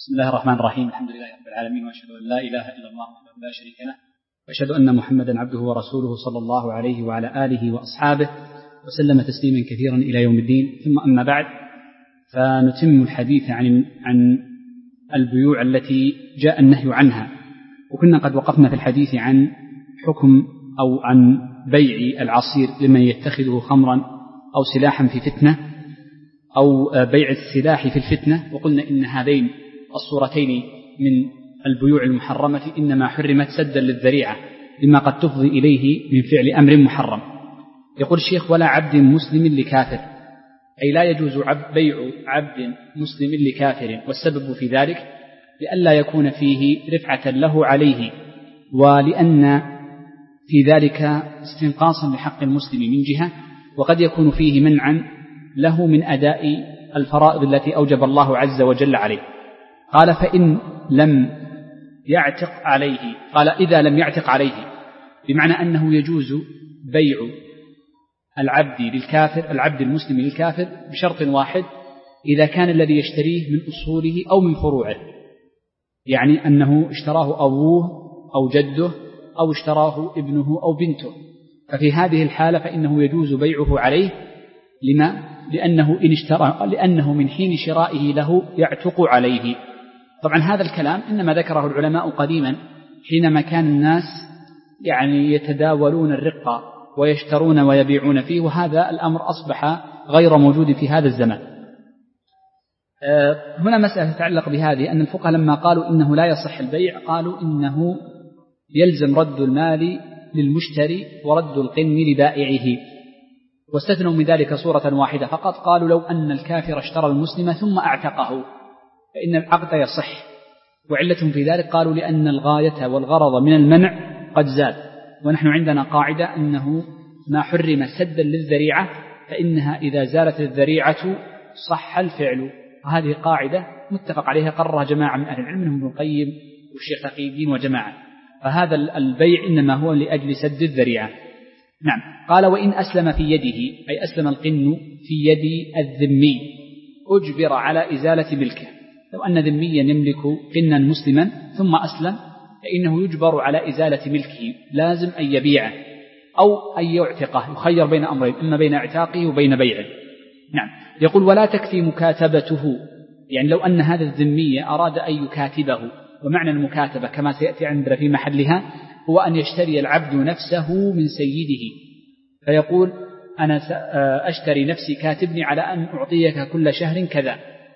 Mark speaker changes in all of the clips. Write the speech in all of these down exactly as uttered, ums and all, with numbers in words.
Speaker 1: بسم الله الرحمن الرحيم. الحمد لله رب العالمين، وأشهد أن لا إله إلا الله وحده لا شريك له، وأشهد أن محمدا عبده ورسوله صلى الله عليه وعلى آله وأصحابه وسلم تسليما كثيرا إلى يوم الدين. ثم أما بعد، فنتم الحديث عن عن البيوع التي جاء النهي عنها. وكنا قد وقفنا في الحديث عن حكم أو عن بيع العصير لمن يتخذه خمرا أو سلاحا في فتنة، أو بيع السلاح في الفتنة. وقلنا إن هذين الصورتين من البيوع المحرمة إنما حرمت سدا للذريعة لما قد تفضي إليه من فعل أمر محرم. يقول الشيخ: ولا عبد مسلم لكافر، أي لا يجوز عبد بيع عبد مسلم لكافر، والسبب في ذلك لئلا يكون فيه رفعة له عليه، ولأن في ذلك استنقاصا لحق المسلم من جهة، وقد يكون فيه منعا له من أداء الفرائض التي أوجب الله عز وجل عليه. قال: فإن لم يعتق عليه، قال إذا لم يعتق عليه، بمعنى أنه يجوز بيع العبد للكافر العبد المسلم للكافر بشرط واحد: إذا كان الذي يشتريه من أصوله أو من فروعه، يعني أنه اشتراه أبوه أو جده أو اشتراه ابنه أو بنته، ففي هذه الحالة فإنه يجوز بيعه عليه. لما؟ لأنه إن اشترى لأنه من حين شرائه له يعتق عليه. طبعا هذا الكلام إنما ذكره العلماء قديما حينما كان الناس يعني يتداولون الرقة ويشترون ويبيعون فيه، وهذا الأمر أصبح غير موجود في هذا الزمان. هنا مسألة تتعلق بهذه، أن الفقهاء لما قالوا إنه لا يصح البيع قالوا إنه يلزم رد المال للمشتري ورد القن لبائعه، واستثنوا من ذلك صورة واحدة فقط، قالوا: لو أن الكافر اشترى المسلم ثم اعتقه فإن العقد يصح. وعلتهم في ذلك قالوا: لأن الغاية والغرض من المنع قد زاد، ونحن عندنا قاعدة أنه ما حرم سدا للذريعة فإنها إذا زالت الذريعة صح الفعل. وهذه قاعدة متفق عليها قررها جماعة من أهل العلم منهم ابن القيم والشيخ تقي الدين وجماعة. فهذا البيع إنما هو لأجل سد الذريعة. نعم. قال: وإن أسلم في يده، أي أسلم القن في يد الذمي، أجبر على إزالة ملكه. لو أن ذميا يملك قنا مسلما ثم أسلم فإنه يجبر على إزالة ملكه، لازم أن يبيعه أو أن يعتقه، يخير بين أمرين، إما بين اعتاقه وبين بيعه. نعم. يقول: ولا تكفي مكاتبته، يعني لو أن هذا الذمي أراد أن يكاتبه، ومعنى المكاتبة كما سيأتي عندنا في محلها هو أن يشتري العبد نفسه من سيده، فيقول: أنا أشتري نفسي، كاتبني على أن أعطيك كل شهر كذا،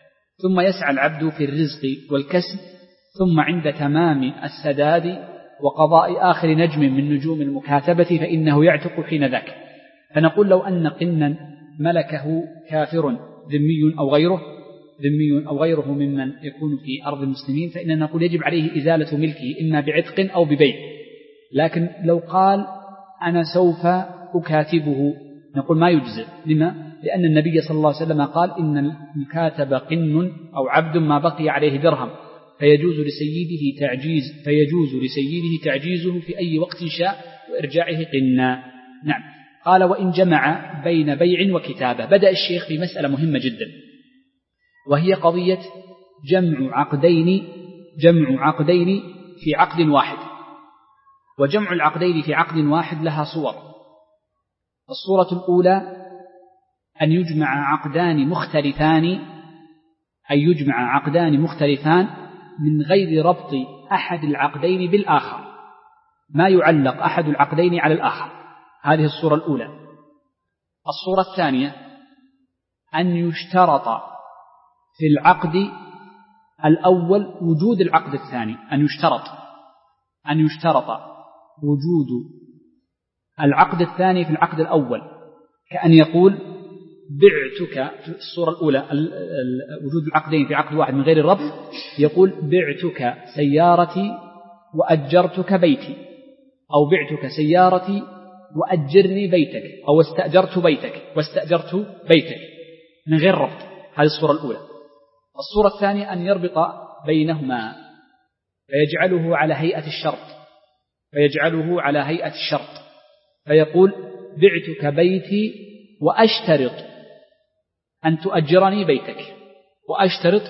Speaker 1: ثم يسعى العبد في الرزق والكسب، ثم عند تمام السداد وقضاء آخر نجم من نجوم المكاتبة فإنه يعتق حين ذاك. فنقول: لو أن قنا ملكه كافر ذمي أو غيره ذمي أو غيره ممن يكون في أرض المسلمين، فإننا نقول يجب عليه إزالة ملكه إما بعتق أو ببيع. لكن لو قال: أنا سوف أكاتبه، نقول ما يجزئ. لما؟ لأن النبي صلى الله عليه وسلم قال: إن المكاتب قن أو عبد ما بقي عليه درهم، فيجوز لسيده تعجيز فيجوز لسيده تعجيزه في أي وقت شاء وإرجاعه قنا. نعم. قال: وإن جمع بين بيع وكتابة. بدأ الشيخ في مسألة مهمة جدا، وهي قضية جمع عقدين جمع عقدين في عقد واحد. وجمع العقدين في عقد واحد لها صور. الصورة الأولى أن يجمع عقدان مختلفان أن يجمع عقدان مختلفان من غير ربط أحد العقدين بالآخر، ما يعلق أحد العقدين على الآخر. هذه الصورة الأولى. الصورة الثانية أن يشترط في العقد الأول وجود العقد الثاني، أن يشترط أن يشترط وجود العقد الثاني في العقد الأول، كأن يقول: بعتك في الصورة الأولى وجود العقدين في عقد واحد من غير الربط، يقول: بعتك سيارتي وأجرتك بيتي، أو بعتك سيارتي وأجرني بيتك، أو استأجرت بيتك واستأجرت بيتك، من غير ربط. هذه الصورة الأولى. الصورة الثانية أن يربط بينهما فيجعله على هيئة الشرط فيجعله على هيئة الشرط فيقول: بعتك بيتي وأشترط أن تؤجرني بيتك، وأشترط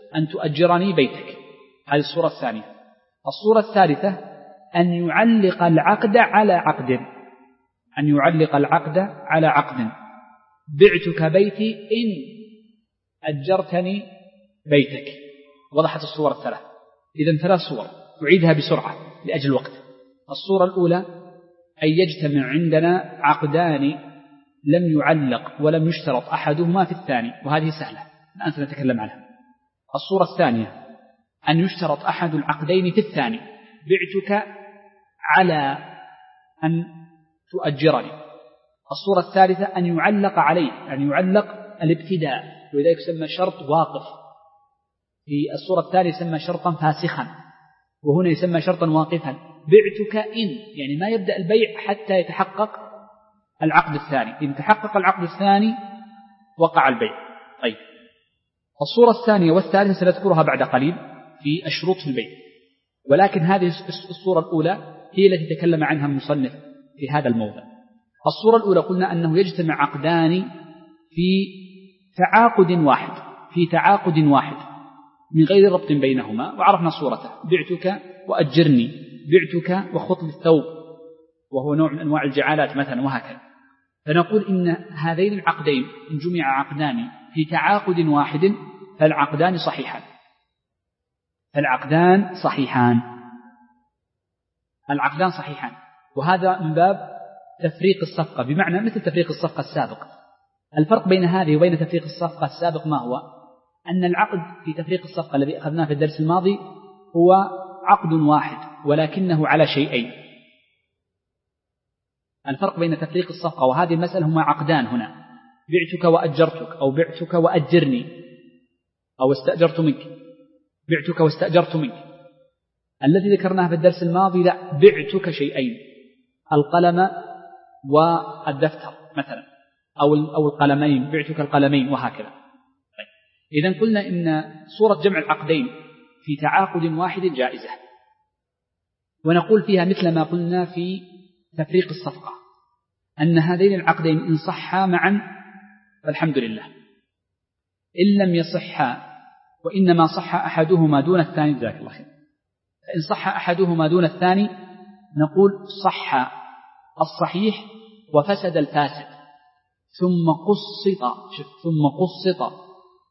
Speaker 1: أن تؤجرني بيتك. هذه الصورة الثانية. الصورة الثالثة أن يعلق العقد على عقد، أن يعلق العقد على عقد. بعتك بيتي إن أجرتني بيتك. وضحت الصورة الثلاث. إذن ثلاث صور أعيدها بسرعة لأجل الوقت. الصورة الأولى أن يجتمع عندنا عقدان لم يعلق ولم يشترط أحدهما في الثاني، وهذه سهلة الآن سنتكلم عنها. الصورة الثانية أن يشترط أحد العقدين في الثاني، بعتك على أن تؤجرني. الصورة الثالثة أن يعلق عليه، أن يعلق الابتداء، ولذلك يسمى شرط واقف. في الصورة الثانية يسمى شرطا فاسخا، وهنا يسمى شرطا واقفا. بعتك إن، يعني ما يبدأ البيع حتى يتحقق العقد الثاني. إن تحقق العقد الثاني وقع البيع. طيب، الصورة الثانية والثالثة سنذكرها بعد قليل في الشروط في البيع، ولكن هذه الصورة الأولى هي التي تكلم عنها المصنف في هذا الموضع. الصورة الأولى قلنا أنه يجتمع عقدان في تعاقد واحد، في تعاقد واحد من غير ربط بينهما، وعرفنا صورته: بعتك وأجرني، بعتك وخط الثوب، وهو نوع من أنواع الجعالات مثلا، وهكذا. فنقول إن هذين العقدين إن جمع عقدان في تعاقد واحد فالعقدان صحيحان، فالعقدان صحيحان، العقدان صحيحان. وهذا من باب تفريق الصفقة، بمعنى مثل تفريق الصفقة السابق. الفرق بين هذه وبين تفريق الصفقة السابق ما هو؟ أن العقد في تفريق الصفقة الذي أخذناه في الدرس الماضي هو عقد واحد ولكنه على شيئين. الفرق بين تفريق الصفقة وهذه المسألة هما عقدان هنا: بعتك وأجرتك، أو بعتك وأجرني، أو استأجرت منك، بعتك واستأجرت منك. الذي ذكرناه في الدرس الماضي لا، بعتك شيئين: القلم والدفتر مثلا، أو أو القلمين، بعتك القلمين، وهكذا. إذن قلنا إن صورة جمع العقدين في تعاقد واحد جائزة، ونقول فيها مثل ما قلنا في تفريق الصفقة، أن هذين العقدين إن صحا معا فالحمد لله، إن لم يصحا وإنما صح أحدهما دون الثاني جزاك الله خير، فإن صح أحدهما دون الثاني نقول صح الصحيح وفسد الفاسد، ثم قسط ثم قسط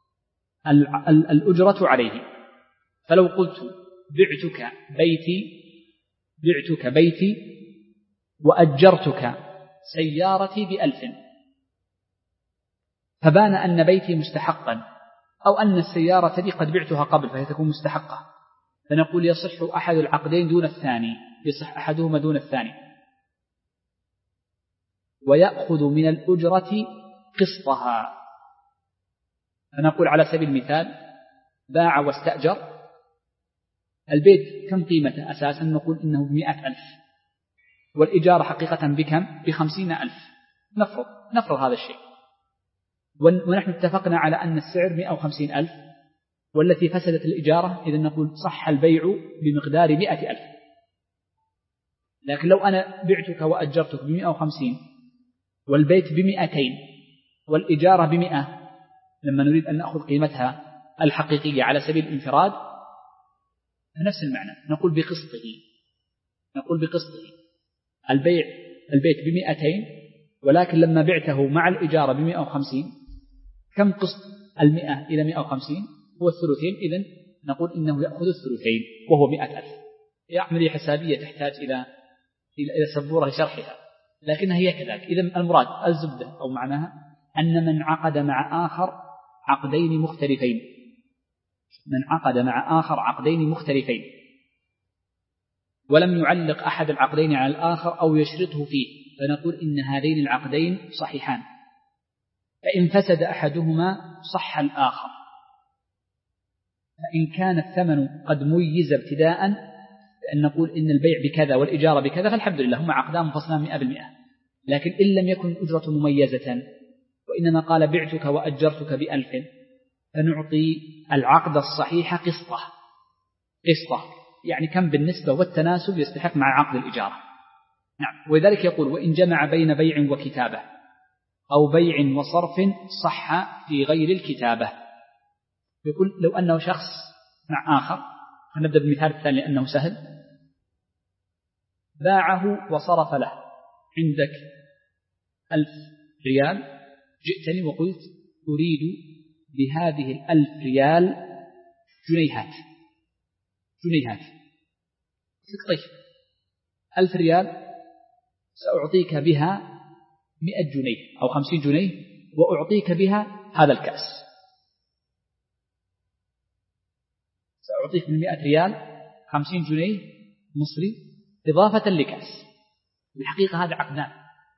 Speaker 1: الأجرة عليه. فلو قلت بعتك بيتي بعتك بيتي وأجرتك سيارتي بألف، فبان أن بيتي مستحقا، أو أن السيارة دي قد بعتها قبل فهي تكون مستحقة، فنقول يصح أحد العقدين دون الثاني، يصح أحدهما دون الثاني، ويأخذ من الأجرة قسطها. فنقول على سبيل المثال: باع واستأجر البيت، كم قيمته أساسا؟ نقول إنه بمئة ألف، والإجارة حقيقة بكم؟ بخمسين ألف. نفرض نفرض هذا الشيء، ونحن اتفقنا على أن السعر مئة وخمسين ألف، والتي فسدت الإجارة، إذن نقول صح البيع بمقدار مئة ألف. لكن لو أنا بعتك وأجرتك بمئة وخمسين والبيت بمئتين والإجارة بمئة، لما نريد أن نأخذ قيمتها الحقيقية على سبيل الانفراد نفس المعنى، نقول بقسطه، نقول بقسطه. البيع البيت بمئتين، ولكن لما بعته مع الإجارة بمئة وخمسين، كم قسط المئة إلى مئة وخمسين؟ هو الثلثين. إذن نقول إنه يأخذ الثلثين وهو مئة ألف. هي عملية حسابية تحتاج إلى إلى سبورة شرحها، لكنها هي كذلك. إذن المراد الزبدة أو معناها أن من عقد مع آخر عقدين مختلفين، من عقد مع آخر عقدين مختلفين ولم يعلق أحد العقدين على الآخر أو يشرطه فيه، فنقول إن هذين العقدين صحيحان. فإن فسد أحدهما صح الآخر. فإن كان الثمن قد ميز ابتداء، فإن نقول إن البيع بكذا والإجارة بكذا، فالحمد لله هم عقدان منفصلان مئة بالمئة. لكن إن لم يكن الأجرة مميزة وإنما قال بعتك وأجرتك بألف، فنعطي العقد الصحيح قسطه قسطه يعني كم بالنسبة والتناسب يستحق مع عقد الإجارة. نعم. ولذلك يقول: وإن جمع بين بيع وكتابة أو بيع وصرف صح في غير الكتابة. يقول لو أنه شخص مع آخر، نبدأ بالمثال الثاني لأنه سهل، باعه وصرف له، عندك ألف ريال، جئتني وقلت أريد بهذه الألف ريال جنيهات جنيهات طيب ألف ريال سأعطيك بها مئة جنيه أو خمسين جنيه، وأعطيك بها هذا الكأس، سأعطيك من مئة ريال خمسين جنيه مصري إضافة لكأس. الحقيقة هذا عقدان،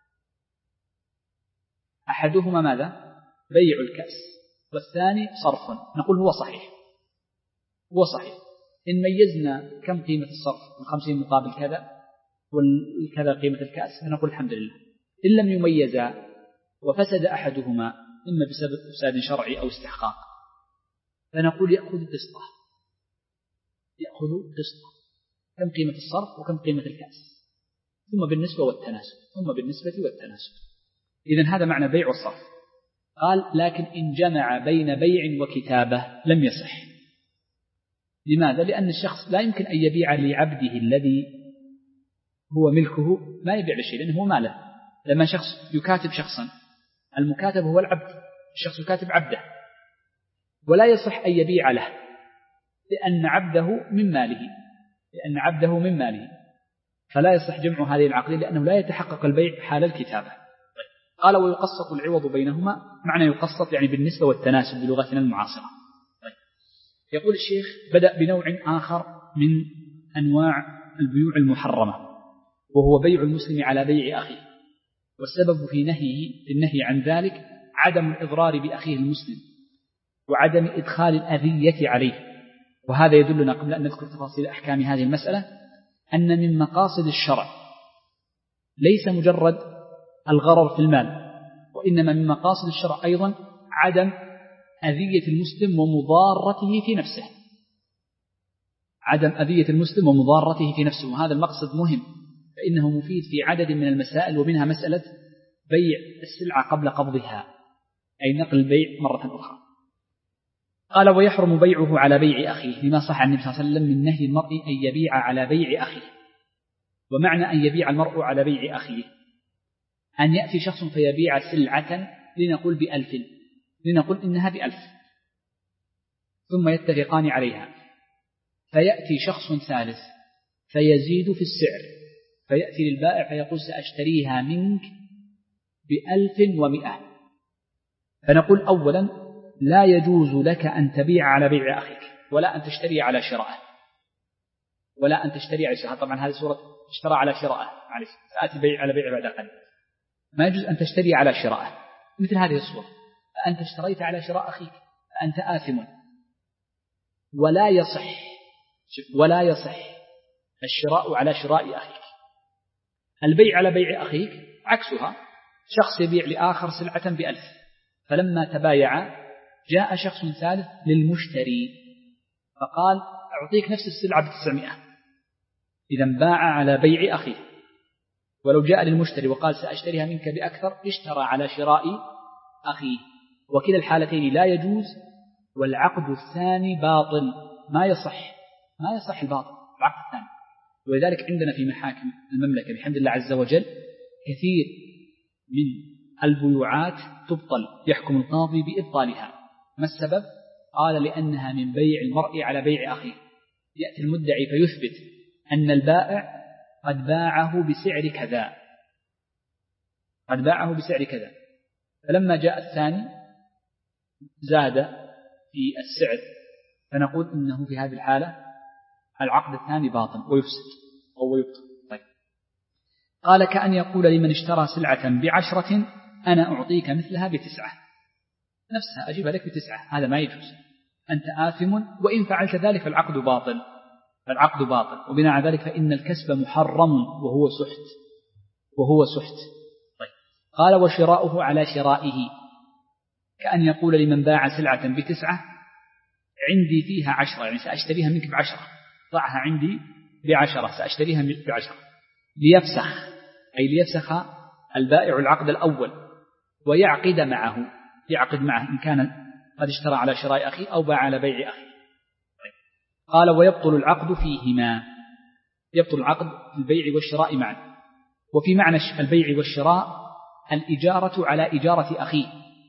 Speaker 1: أحدهما ماذا؟ بيع الكأس، والثاني صرف. نقول هو صحيح هو صحيح إن ميزنا كم قيمة الصرف، الخمسين مقابل كذا والكذا قيمة الكأس، فنقول الحمد لله. إن لم يميزا وفسد أحدهما إما بسبب فساد شرعي أو استحقاق، فنقول يأخذ قسطه يأخذ قسطه كم قيمة الصرف وكم قيمة الكأس، ثم بالنسبة والتناسب ثم بالنسبة والتناسب. إذن هذا معنى بيع والصرف. قال لكن إن جمع بين بيع وكتابة لم يصح. لماذا؟ لأن الشخص لا يمكن أن يبيع لعبده الذي هو ملكه ما يبيع بشيء، لأنه هو ماله. لما شخص يكاتب شخصا، المكاتب هو العبد، الشخص يكاتب عبده، ولا يصح أن يبيع له لأن عبده من ماله لأن عبده من ماله فلا يصح جمع هذه العقدين، لأنه لا يتحقق البيع حال الكتابة. قال ويقسط العوض بينهما، معنى يقسط يعني بالنسبة والتناسب بلغتنا المعاصرة. طيب. يقول الشيخ بدأ بنوع آخر من أنواع البيوع المحرمة، وهو بيع المسلم على بيع أخيه، والسبب في نهيه في النهي عن ذلك عدم الإضرار بأخيه المسلم وعدم إدخال الأذية عليه. وهذا يدلنا قبل أن نذكر تفاصيل أحكام هذه المسألة أن من مقاصد الشرع ليس مجرد الغرر في المال، وإنما من مقاصد الشرع أيضا عدم أذية المسلم ومضارته في نفسه عدم أذية المسلم ومضارته في نفسه وهذا المقصد مهم، فإنه مفيد في عدد من المسائل، ومنها مسألة بيع السلعة قبل قبضها، أي نقل البيع مرة أخرى. قال ويحرم بيعه على بيع أخيه، لما صح عن النبي صلى الله عليه وسلم من نهي المرء أن يبيع على بيع أخيه. ومعنى أن يبيع المرء على بيع أخيه أن يأتي شخص فيبيع سلعة لنقول بألف، لنقول إنها بألف، ثم يتفقان عليها، فيأتي شخص ثالث فيزيد في السعر، فيأتي للبائع فيقول سأشتريها منك بألف ومئة، فنقول أولا لا يجوز لك أن تبيع على بيع أخيك، ولا أن تشتري على شرائه ولا أن تشتري على شرائه. طبعا هذه صورة اشترى على شرائه، معلش سأتي بيع على بيع بعد قليل. ما يجوز أن تشتري على شرائه مثل هذه الصورة، فأنت اشتريت على شراء أخيك فأنت آثم. ولا يصح ولا يصح الشراء على شراء أخيك. البيع على بيع أخيك عكسها، شخص يبيع لآخر سلعة بألف، فلما تبايع جاء شخص ثالث للمشتري فقال أعطيك نفس السلعة بتسعمائة، إذا باع على بيع أخيه. ولو جاء للمشتري وقال سأشتريها منك بأكثر اشترى على شراء أخيه، وكلا الحالتين لا يجوز، والعقد الثاني باطل، ما يصح ما يصح الباطل العقد الثاني. ولذلك عندنا في محاكم المملكة بحمد الله عز وجل كثير من البيوعات تبطل، يحكم القاضي بإبطالها. ما السبب؟ قال لأنها من بيع المرء على بيع أخيه. يأتي المدعي فيثبت أن البائع قد باعه بسعر كذا قد باعه بسعر كذا فلما جاء الثاني زاد في السعر، فنقول إنه في هذه الحالة العقد الثاني باطل ويفسد أو يبطل. طيب. قال كأن يقول لمن اشترى سلعة بعشرة أنا أعطيك مثلها بتسعة، نفسها أجيب لك بتسعة، هذا ما يجوز، أنت آثم، وإن فعلت ذلك فالعقد باطل فالعقد باطل وبناء على ذلك فإن الكسب محرم وهو سحت وهو سحت. طيب. قال وشراؤه على شرائه، كأن يقول لمن باع سلعة بتسعة عندي فيها عشرة، يعني سأشتريها منك بعشرة، ضعها عندي بعشرة سأشتريها منك بعشرة، ليفسخ أي ليفسخ البائع العقد الأول ويعقد معه يعقد معه إن كان قد اشترى على شراء أخيه أو باع على بيع أخيه. قال ويبطل العقد فيهما، يبطل العقد في البيع والشراء معا. وفي معنى البيع والشراء الإجارة على إجارة أخيه،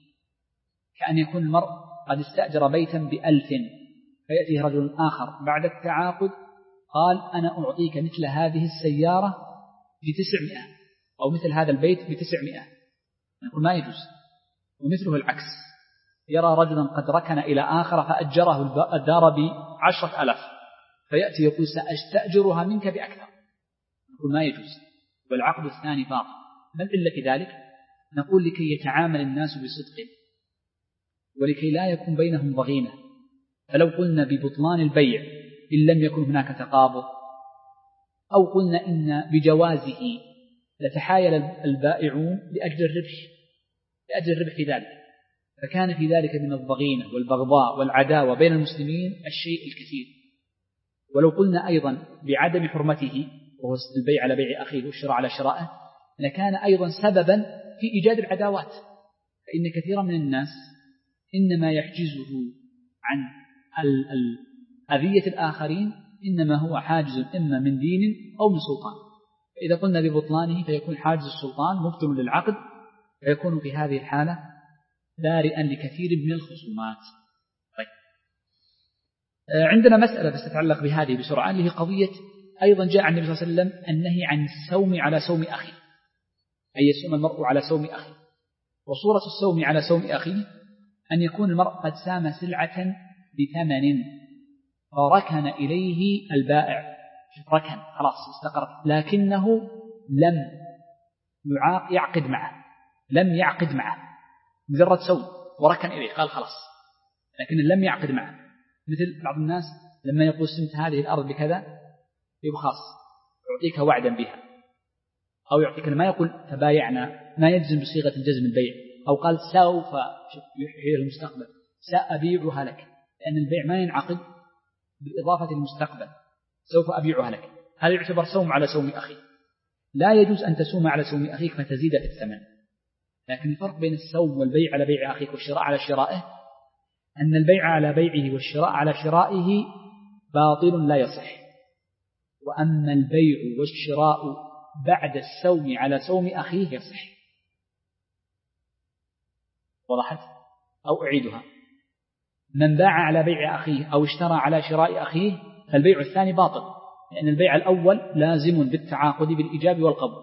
Speaker 1: كأن يكون المرء قد استأجر بيتا بألف فيأتيه رجل آخر بعد التعاقد قال أنا أعطيك مثل هذه السيارة بتسعمائة أو مثل هذا البيت بتسعمائة، نقول ما يجوز. ومثله العكس، يرى رجلا قد ركن إلى آخر فأجره الدار بعشرة ألاف فيأتي يقول سأستأجرها منك بأكثر، نقول ما يجوز، والعقد الثاني باطل. ما العلة في ذلك؟ نقول لكي يتعامل الناس بصدق ولكي لا يكون بينهم ضغينة. فلو قلنا ببطلان البيع إن لم يكن هناك تقابض، أو قلنا إن بجوازه لتحايل البائعون لأجل الربح لأجل الربح في ذلك، فكان في ذلك من الضغينة والبغضاء والعداوة بين المسلمين الشيء الكثير. ولو قلنا أيضا بعدم حرمته وهو البيع على بيع أخيه والشراء على شرائه لكان أيضا سببا في إيجاد العداوات، فإن كثيرا من الناس إنما يحجزه عن أذية الآخرين إنما هو حاجز إما من دين أو من سلطان. فإذا قلنا ببطلانه فيكون حاجز السلطان مبطل للعقد، فيكون في هذه الحالة دارئا لكثير من الخصومات. طيب. عندنا مسألة بس تتعلق بهذه بسرعة، اللي هي قضية أيضا جاء عن النبي صلى الله عليه وسلم النهي عن السوم على سوم أخيه، أي يسوم المرء على سوم أخيه. وصورة السوم على سوم أخيه أن يكون المرء قد سام سلعة بثمن فركن إليه البائع، ركن خلاص استقر، لكنه لم يعقد معه لم يعقد معه مجرد سوم وركن إليه قال خلاص، لكن لم يعقد معه. مثل بعض الناس لما يقول سمت هذه الأرض بكذا يبقى خلاص يعطيك وعدا بها، أو يعطيك ما يقول تبايعنا، ما يجزم بصيغة الجزم البيع، أو قال سوف يحيي المستقبل سأبيعها لك، لأن البيع ما ينعقد بالإضافة للمستقبل، سوف أبيعها لك، هذا يعتبر سوم على سوم أخي. لا يجوز أن تسوم على سوم أخيك فتزيد في الثمن، لكن الفرق بين السوم والبيع على بيع أخيك والشراء على شرائه أن البيع على بيعه والشراء على شرائه باطل لا يصح، وأما البيع والشراء بعد السوم على سوم أخيه يصح. وضحت؟ أو أعيدها، من باع على بيع أخيه أو اشترى على شراء أخيه فالبيع الثاني باطل، لأن البيع الأول لازم بالتعاقد بالإيجاب والقبول.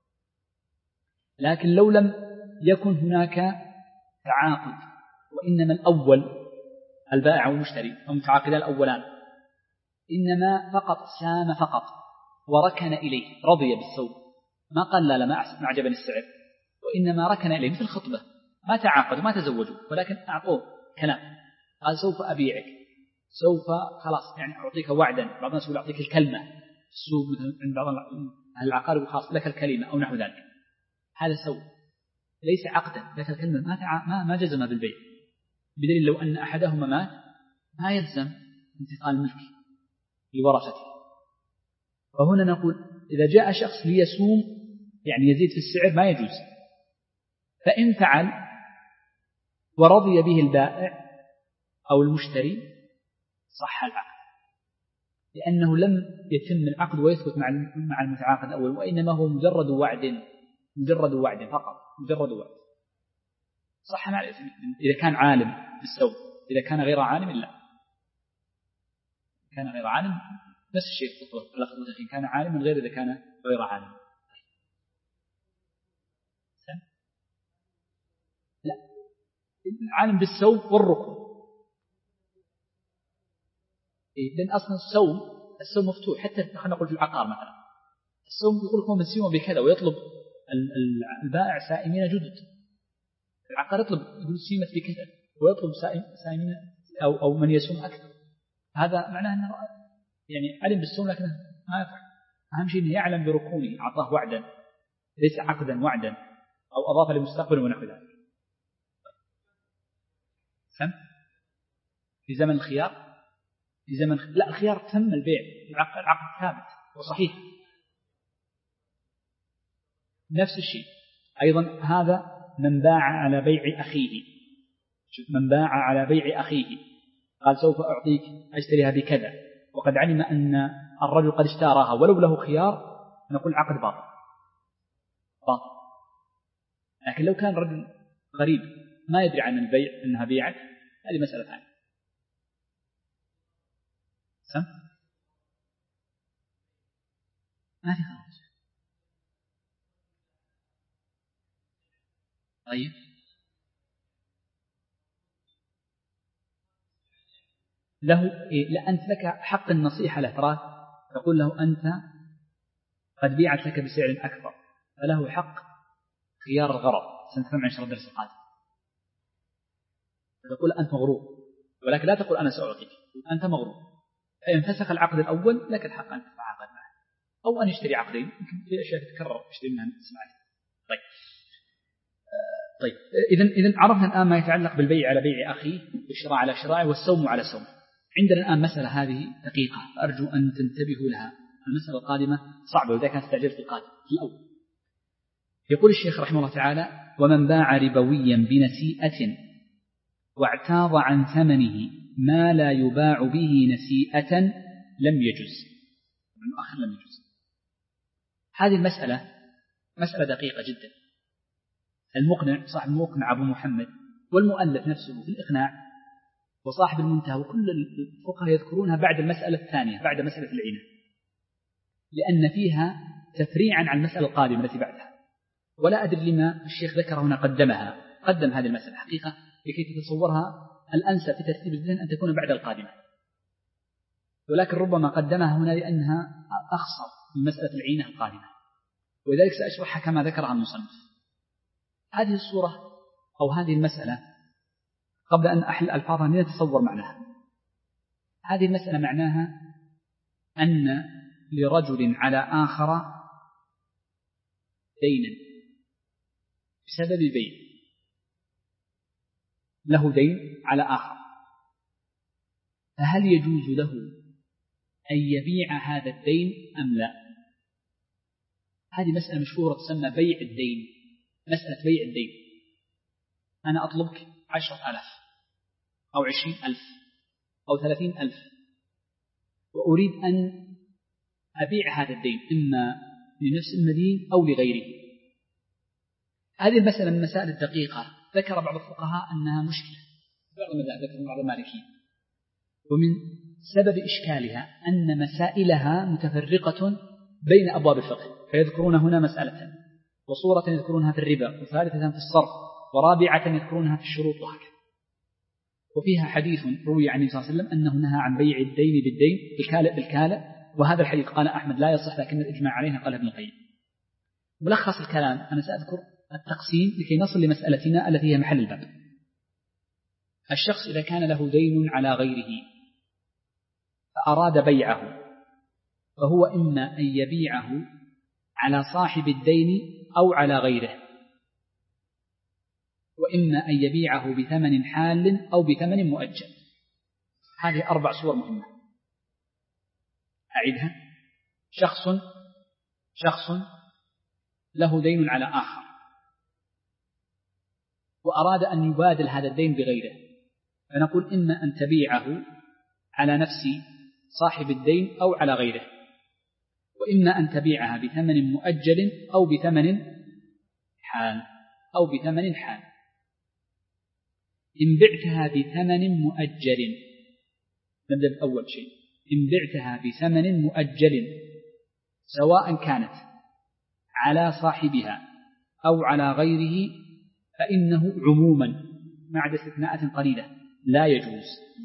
Speaker 1: لكن لو لم يكن هناك تعاقد وإنما الأول البائع والمشتري المتعاقدان الأولان إنما فقط سام فقط وركن إليه رضي بالسوم، ما قال لا لا ما أعجبني السعر، وإنما ركن إليه مثل الخطبة، ما تعاقدوا ما تزوجوا ولكن أعطوه كلام، قال سوف أبيعك، سوف خلاص يعني أعطيك وعدا. بعض الناس يقول أعطيك الكلمة في السوق مثل عند بعض العقارب الخاص لك الكلمة أو نحو ذلك، هذا سوء ليس عقدا، لك الكلمة ما ما ما جزم بالبيع، بدليل لو أن أحدهما مات ما يلزم انتقال الملك لورثته. فهنا نقول إذا جاء شخص ليسوم يعني يزيد في السعر ما يجوز، فإن فعل ورضي به البائع أو المشتري صح العقد، لأنه لم يتم العقد ويثبت مع المتعاقد الأول، وإنما هو مجرد وعد مجرد وعد فقط مجرد وعد صح مع إذا كان عالم بالسوء. إذا كان غير عالم لا، كان غير عالم نفس الشيء خطوة على خطوة، إن كان عالما غير إذا كان غير عالم. لا، عالم بالسوء والركن، لأن أصلا السوم السوم مفتوح، حتى خلينا نقول في العقار مثلا السوم يقول هو مسيوم بكذا ويطلب البائع سائمين جدد، العقار يطلب يقول سيمت بكذا ويطلب سائمين أو أو من يسوم أكثر، هذا معناه أنه يعني علم بالسوم لكنه ما يفعل. أهم شيء أنه يعلم بركونه، أعطاه وعدا ليس عقدا وعدا أو أضاف للمستقبل ونحو ذلك. سم في زمن الخيار في زمن لا الخيار تم البيع، العقد العقد ثابت وصحيح. نفس الشيء أيضا هذا من باع على بيع أخيه من باع على بيع أخيه قال سوف أعطيك أشتريها بكذا وقد علم أن الرجل قد اشتراها ولو له خيار، نقول عقد باطل باطل. لكن لو كان رجل غريب ما يدري عن البيع أنها بيعت، هذه مسألة ثانية. سم ما في خارج. طيب له إيه؟ لا أنت لك حق النصيحة له، ترى تقول له أنت قد بيعت لك بسعر أكبر، فله حق خيار الغرض. سنتكلم عن شرط الدرس القادم. تقول أنت مغرور، ولكن لا تقول أنا سأعطيك، أنت مغرور. فإن فسخ العقد الأول لك الحق أن تتعاقد معه، أو أن يشتري عقدين، يمكن في أشياء تتكرر يشتري منها سمعت. طيب آه طيب إذن إذن عرفنا الآن ما يتعلق بالبيع على بيع أخيه، والشراء على شراء، والسوم على سوم. عندنا الآن مسألة هذه دقيقة، أرجو أن تنتبهوا لها. المسألة القادمة صعبة وإذا كانت تعجل في القادم. الأول يقول الشيخ رحمه الله تعالى: ومن باع ربويا بنسيئة واعتاض عن ثمنه ما لا يباع به نسيئة لم يجز. من آخر لم يجز. هذه المسألة مسألة دقيقة جدا. المقنع صاحب المقنع أبو محمد، والمؤلف نفسه في الإقناع، وصاحب المنتهى، وكل الفقهاء يذكرونها بعد المسألة الثانية، بعد مسألة العينة، لأن فيها تفريعا عن المسألة القادمة التي بعدها. ولا أدري لما الشيخ ذكر هنا قدمها، قدم هذه المسألة حقيقة لكي تتصورها الأنسب في ترتيب الذهن أن تكون بعد القادمة، ولكن ربما قدمها هنا لأنها أخصر من مسألة العينة القادمة، ولذلك سأشرحها كما ذكرها المصنف. هذه الصورة أو هذه المسألة قبل أن أحل ألفاظها لنتصور معناها. هذه المسألة معناها أن لرجل على آخر دينا بسبب البيع، له دين على آخر، فهل يجوز له أن يبيع هذا الدين أم لا؟ هذه مسألة مشهورة تسمى بيع الدين، مسألة بيع الدين. أنا أطلبك عشرة ألف أو عشرين ألف أو ثلاثين ألف، وأريد أن أبيع هذا الدين إما لنفس المدين أو لغيره. هذه المسألة من المسائل الدقيقة، ذكر بعض الفقهاء أنها مشكلة، بعض المذاهب ذكر بعض المالكيين، ومن سبب إشكالها أن مسائلها متفرقة بين أبواب الفقه، فيذكرون هنا مسألة، وصورة يذكرونها في الربا، وثالثة في الصرف، ورابعة يذكرونها في الشروط وهكذا. وفيها حديث روي عن النبي صلى الله عليه وسلم أنه نهى عن بيع الدين بالدين، الكالئ بالكالئ، وهذا الحديث قال أحمد لا يصح، لكن الإجماع عليه قال ابن القيم. ملخص الكلام أنا سأذكر التقسيم لكي نصل لمسألتنا التي هي محل الباب. الشخص إذا كان له دين على غيره فأراد بيعه، فهو إما أن يبيعه على صاحب الدين أو على غيره، وإما أن يبيعه بثمن حال أو بثمن مؤجل. هذه أربع صور مهمة. أعيدها: شخص شخص له دين على آخر وأراد أن يبادل هذا الدين بغيره، فنقول إما أن تبيعه على نفس صاحب الدين أو على غيره، وإما أن تبيعها بثمن مؤجل أو بثمن حال أو بثمن حال. إن بعتها بثمن مؤجل، نبدأ بأول شيء، إن بعتها بثمن مؤجل سواء كانت على صاحبها أو على غيره فإنه عموما ما عدا استثناءات قليلة لا يجوز.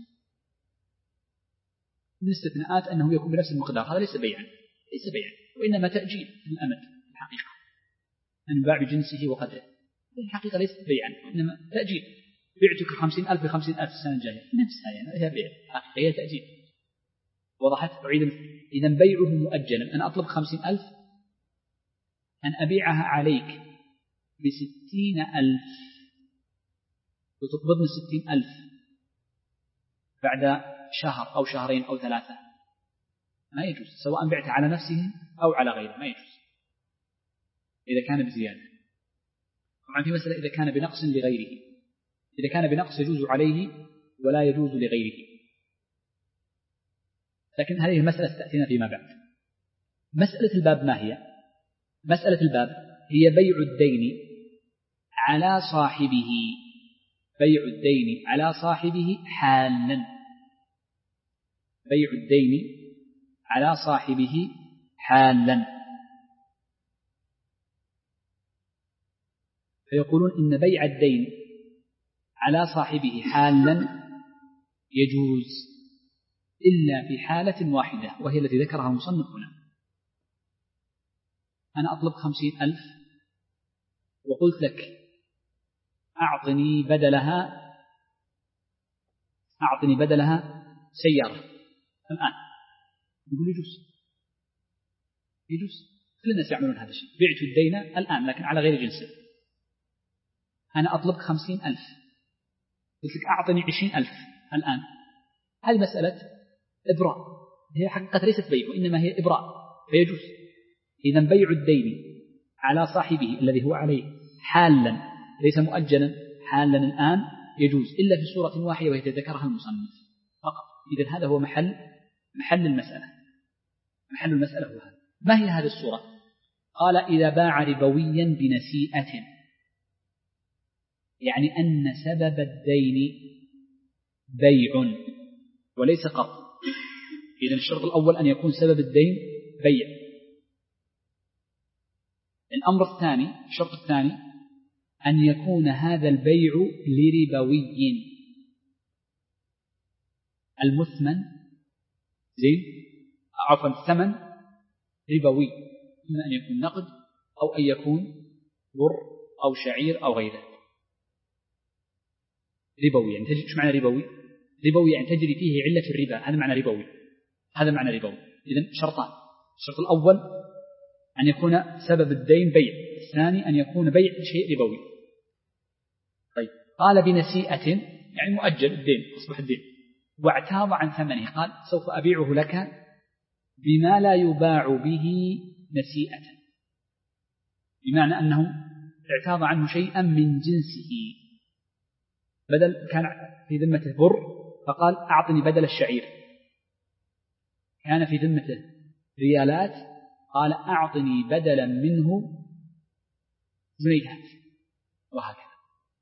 Speaker 1: من الاستثناءات أنه يكون بنفس المقدار، هذا ليس بيعا ليس بيعا وإنما تأجيل في الأمد. الحقيقة أن باع بجنسه وقدره، الحقيقة ليست بيعا إنما تأجيل. بعتك خمسين ألف بخمسين ألف السنة الجاية نفسها، يعني هي بيع، هي تأجيل. وضحت؟ أعيد. إذا بيعه مؤجلا، أنا أطلب خمسين ألف أن أبيعها عليك بستين ألف وتقبضني ستين ألف بعد شهر أو شهرين أو ثلاثة، ما يجوز، سواء بعت على نفسه أو على غيره ما يجوز إذا كان بزيادة. طبعا في مسألة إذا كان بنقص لغيره، إذا كان بنقص يجوز عليه ولا يجوز لغيره. لكن هذه المسألة تأتينا فيما بعد. مسألة الباب ما هي؟ مسألة الباب هي بيع الدين على صاحبه، بيع الدين على صاحبه حالا، بيع الدين على صاحبه حالا. فيقولون إن بيع الدين على صاحبه حالا يجوز إلا في حالة واحدة، وهي التي ذكرها المصنف هنا. أنا أطلب خمسين ألف وقلت لك أعطني بدلها أعطني بدلها سيارة الآن. يقول يجوز، يجوز، كل الناس يعملون هذا الشيء. بعت الدين الآن لكن على غير جنسه. أنا أطلب خمسين ألف قلت لك أعطني عشرين ألف الآن. هذه مسألة إبراء، هي حقيقة ليست بيع وإنما هي إبراء، فيجوز. إذن بيع الدين على صاحبه الذي هو عليه حالا ليس مؤجلا، حالا الآن يجوز إلا في صورة واحدة وهي ذكرها المصنف فقط. إذن هذا هو محل محل المسألة، محل المسألة هو هذا. ما هي هذه الصورة؟ قال إذا باع ربويا بنسيئة، يعني أن سبب الدين بيع وليس قرض. إذن الشرط الأول أن يكون سبب الدين بيع. الأمر الثاني، الشرط الثاني أن يكون هذا البيع لربوي المثمن، زين، عفوا الثمن ربوي، إما أن يكون نقد أو أن يكون بر أو شعير أو غيره. ربوي يعني ايش معنى ربوي؟ ربوي يعني تجري فيه علة الربا، هذا معنى ربوي، هذا معنى ربوي. إذن شرطان، الشرط الأول أن يكون سبب الدين بيع، الثاني أن يكون بيع شيء ربوي. طيب، قال بنسيئة يعني مؤجل الدين، أصبح الدين، واعتاض عن ثمنه، قال سوف أبيعه لك بما لا يباع به نسيئة، بمعنى أنه اعتاض عنه شيئا من جنسه، بدل كان في ذمته بر فقال أعطني بدل الشعير، كان في ذمته ريالات قال أعطني بدلا منه جنيهات، وهكذا.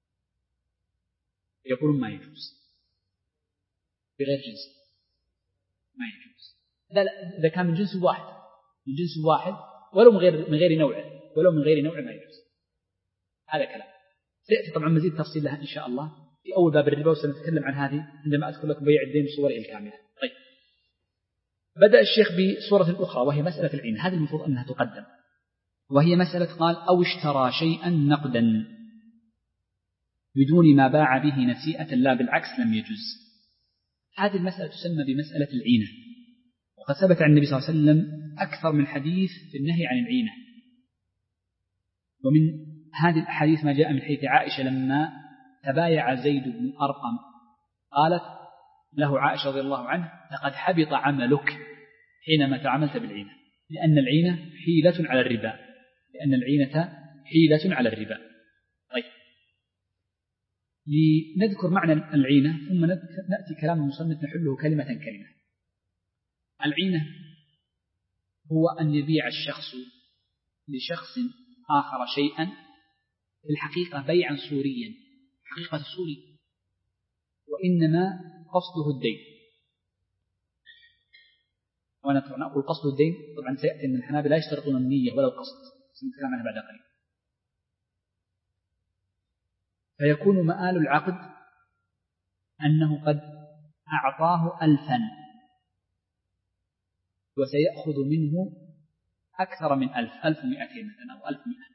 Speaker 1: يقولون ما يجوز بغير جنس، ما يجوز. لا لا، إذا كان من جنس واحد، من جنس واحد ولو من غير من غير نوعه، ولو من غير نوعه ما يجوز. هذا كلام سيأتي طبعا مزيد تفصيل لها إن شاء الله في أول باب الربا، وسنتكلم عن هذه عندما أذكر لكم بيع الدين بصوره الكاملة. طيب، بدأ الشيخ بصورة أخرى وهي مسألة العين، هذه المفروض أنها تقدم، وهي مسألة قال أو اشترى شيئا نقدا بدون ما باع به نسيئة لا بالعكس لم يجوز. هذه المسألة تسمى بمسألة العينة، وقد ثبت عن النبي صلى الله عليه وسلم أكثر من حديث في النهي عن العينة. ومن هذه الأحاديث ما جاء من حديث عائشة لما تبايع زيد بن أرقم قالت له عائشة رضي الله عنه لقد حبط عملك حينما تعاملت بالعينة، لأن العينة حيلة على الربا، لأن العينة حيلة على الربا. طيب، لنذكر معنى العينة ثم نأتي كلام المصنف نحله كلمة كلمة. العينة هو أن يبيع الشخص لشخص آخر شيئا في الحقيقة بيعا صوريا، حقيقة الصوري، وإنما قصده الدين. وأنا أقول قصده الدين، طبعا سيأتي أن الحنابلة لا يشترطون النية ولا القصد، سنتكلم عنها بعد قليل. فيكون مآل العقد أنه قد أعطاه ألفا وسيأخذ منه أكثر من ألف، ألف ومئتين مثلا أو ألف مئة.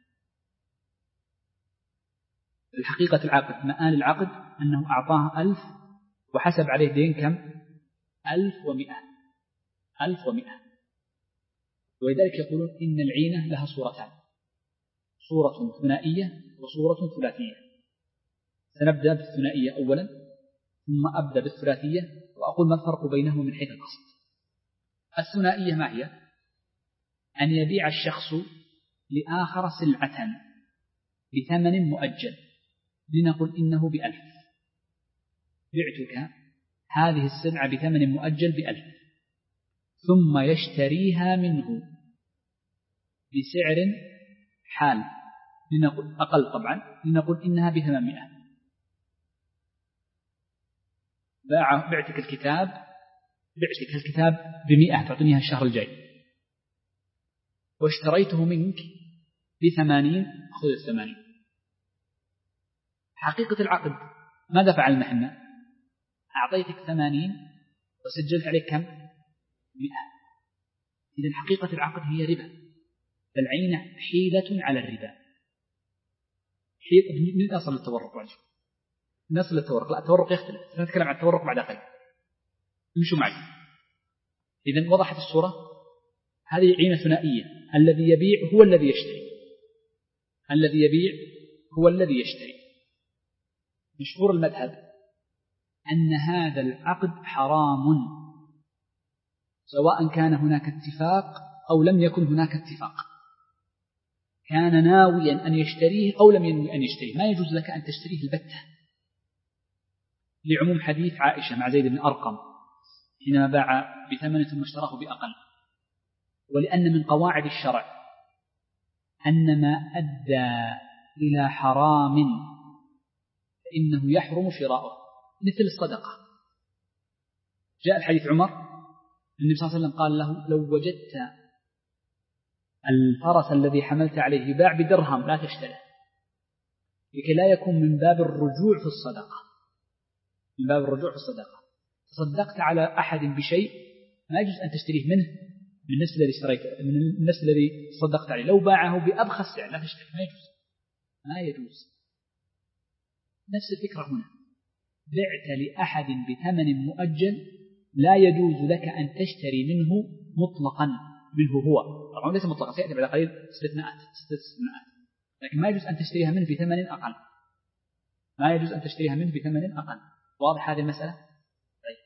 Speaker 1: الحقيقة العقد، مآل العقد أنه أعطاه ألف وحسب عليه دين كم؟ ألف ومئة، ألف ومئة. ولذلك يقولون إن العينة لها صورتان، صورة ثنائية وصورة ثلاثية. سنبدأ بالثنائية أولا ثم أبدأ بالثلاثية وأقول ما الفرق بينهما من حيث القصد. الثنائية ما هي؟ أن يبيع الشخص لآخر سلعة بثمن مؤجل، لنقل إنه بألف بعتك هذه السلعة بثمن مؤجل بألف، ثم يشتريها منه بسعر حال، لنقول أقل طبعا، لنقول إنها بثمانمائة. بعتك الكتاب بعتك الكتاب بمئة تعطينيها الشهر الجاي، واشتريته منك بثمانين، خذ الثمانين. حقيقة العقد ماذا فعلنا احنا؟ أعطيتك ثمانين وسجلت عليك كم؟ مئة. إذن حقيقة العقد هي ربا، فالعينة حيلة على الربا. حيلة من أصل التورق بعد شوي، من أصل التورق، لا التورق يختلف، سنتكلم عن التورق بعد قليل، امشوا معي. إذن وضحت الصورة. هذه عينة ثنائية، الذي يبيع هو الذي يشتري، الذي يبيع هو الذي يشتري. مشهور المذهب أن هذا العقد حرام، سواء كان هناك اتفاق أو لم يكن هناك اتفاق، كان ناويا أن يشتريه أو لم ينوي أن يشتريه، ما يجوز لك أن تشتريه البتة، لعموم حديث عائشة مع زيد بن أرقم حينما باع بثمن ثم اشتراه بأقل. ولأن من قواعد الشرع أن ما أدى إلى حرام فإنه يحرم شراؤه، مثل الصدقة. جاء الحديث عمر النبي صلى الله عليه وسلم قال له: لو وجدت الفرس الذي حملت عليه باع بدرهم لا تشتريه، لكي لا يكون من باب الرجوع في الصدقة، من باب الرجوع في الصدقة. تصدقت على أحد بشيء ما يجوز أن تشتريه منه من النفس الذي اشتريت من النفس الذي صدقت عليه، لو باعه بأبخس سعر لا تشتريه، ما يجوز، ما يجوز. نفس الفكرة هنا، بعت لأحد بثمن مؤجل لا يجوز لك أن تشتري منه مطلقا، منه هو طبعا ليس مطلقا، سيأتي بعد قليل استثناءات استثناءات، لكن ما يجوز أن تشتريها منه بثمن أقل، ما يجوز أن تشتريها منه بثمن أقل. واضح هذه المسألة؟ طيب.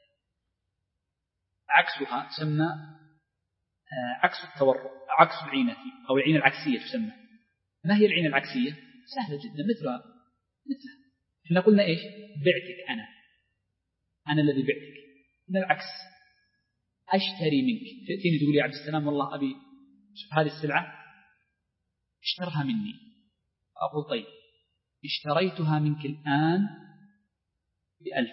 Speaker 1: عكسها تسمى عكس التورق، عكس العينة أو العينة العكسية تسمى. ما هي العينة العكسية؟ سهلة جدا، مثلها مثلها احنا قلنا إيش؟ بعتك أنا أنا الذي بعتك. من العكس، أشتري منك، تأتيني تقول يا عبد السلام والله أبي هذه السلعة اشترها مني، أقول طيب اشتريتها منك الآن بألف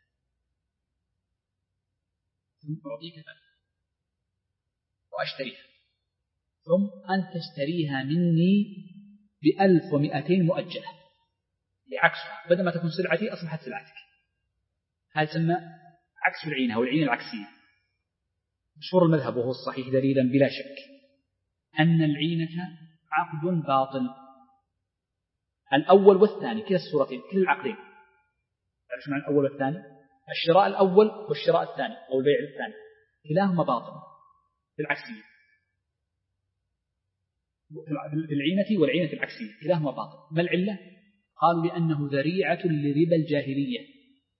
Speaker 1: ثم أعطيك الألف وأشتريها، ثم أنت تشتريها مني بألف ومئتين مؤجلة، لعكسها، بدل ما تكون سلعتي أصبحت سلعتك. هذا يسمى عكس العينة أو العينة العكسية. مشهور المذهب وهو الصحيح دليلا بلا شك أن العينة عقد باطل، الأول والثاني، كلا الصورتين، كلا العقدين. تعرف معنى الأول والثاني؟ الشراء الأول والشراء الثاني أو البيع الثاني كلاهما باطل بالعكسية، بالعينة والعينة العكسية كلاهما باطل. ما العلة؟ قالوا لأنه ذريعة لربا الجاهلية،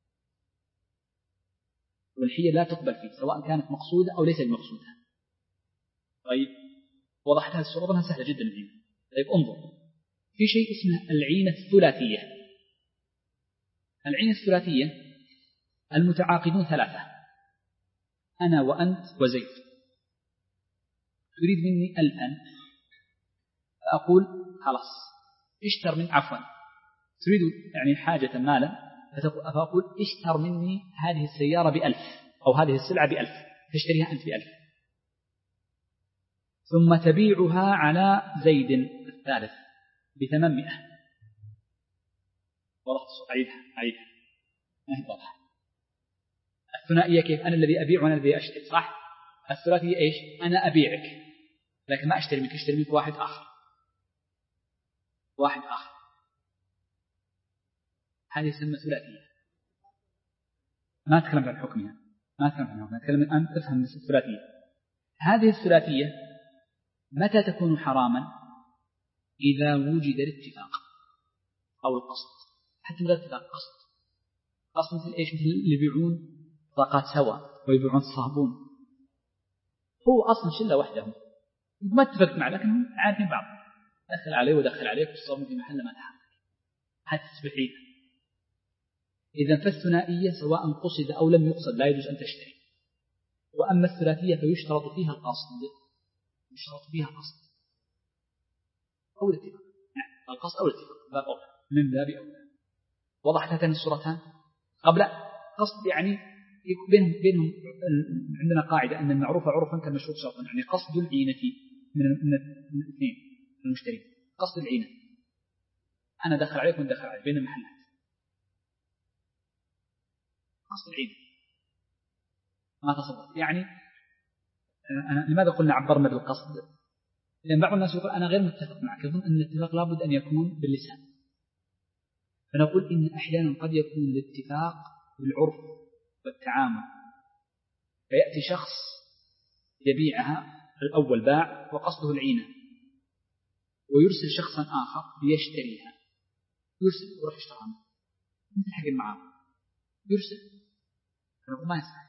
Speaker 1: والحية لا تقبل فيه سواء كانت مقصودة أو ليس بمقصودة. طيب وضحت هذه الصورة، أنها سهلة جدا العينة. طيب انظر، في شيء اسمه العينة الثلاثية. العينة الثلاثية المتعاقدون ثلاثة، أنا وأنت وزيد، تريد مني ألفا، فأقول خلاص اشتر من عفوا تريد يعني حاجة مالا، فأقول اشتر مني هذه السيارة بألف أو هذه السلعة بألف، تشتريها أنت بألف، ثم تبيعها على زيد الثالث بثمانمائة. وضحت عيدها عيدها ما هي واضحة. الثنائية كيف؟ أنا الذي أبيع وأنا الذي أشتري، صح؟ الثلاثية إيش؟ أنا أبيعك لكن ما أشتري منك، أشتري منك واحد آخر واحد آخر هذه يسمى ثلاثية. ما أتكلم عن حكمها، ما أتكلم عن حكمها، أتكلم الآن أفهم الثلاثية. هذه الثلاثية متى تكون حراما؟ إذا وجد الاتفاق أو القصد، حتى من غير اتفاق، قصد. قصد مثل إيش؟ مثل اللي يبيعون طاقات سوا ويبيعون الصابون، هو أصلا شلة وحدهم، ما اتفقت معه لكنهم عارفين بعض، دخل عليه ودخل عليك والصابون في محل ما تحرك، هذه تصبح عيدة. إذن فالثنائية سواء قصد أو لم يقصد لا يجوز أن تشتري. وأما الثلاثية فيشترط فيها القصد، يشترط فيها القصد أو الاتفاق. نعم القصد أو الاتفاق باب أولى من باب أولى. وضحت هاتين الصورتان قبل. قصد يعني بينهم بينهم عندنا قاعدة أن المعروف عرفا كالمشروط شرطا، يعني قصد العينة من من الاثنين المشتري. قصد العينة أنا دخل عليك وأنت دخل عليك بين المحلات، قصد العينة ما تصدق. يعني أنا لماذا قلنا عبرنا بالقصد؟ لأن بعض الناس يقول أنا غير متفق معك، يظن أن الاتفاق لابد أن يكون باللسان. فنقول إن أحيانا قد يكون الاتفاق بالعرف والتعامل، فيأتي شخص يبيعها الأول باع وقصده العينة، ويرسل شخصا آخر ليشتريها، يرسل وروح اشتراها مثل حق معه يرسل، فنقول ما يصح.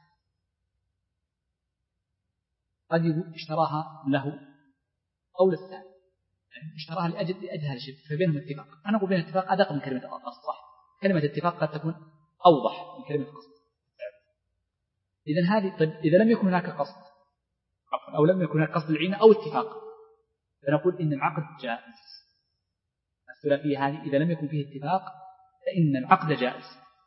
Speaker 1: قد يقول اشتراها له أو للثاني، يعني اشتراها لأجل لأجل هذا الشيء، فبينهم اتفاق. أنا أقول بين اتفاق أدق من كلمة القصد. كلمة اتفاق قد تكون أوضح من كلمة القصد. إذن هذه طيب إذا لم يكن هناك قصد أو لم يكن هناك قصد العينة أو اتفاق، فنقول إن العقد جائز. الثلاثية هذه إذا لم يكن فيه اتفاق فإن العقد جائز.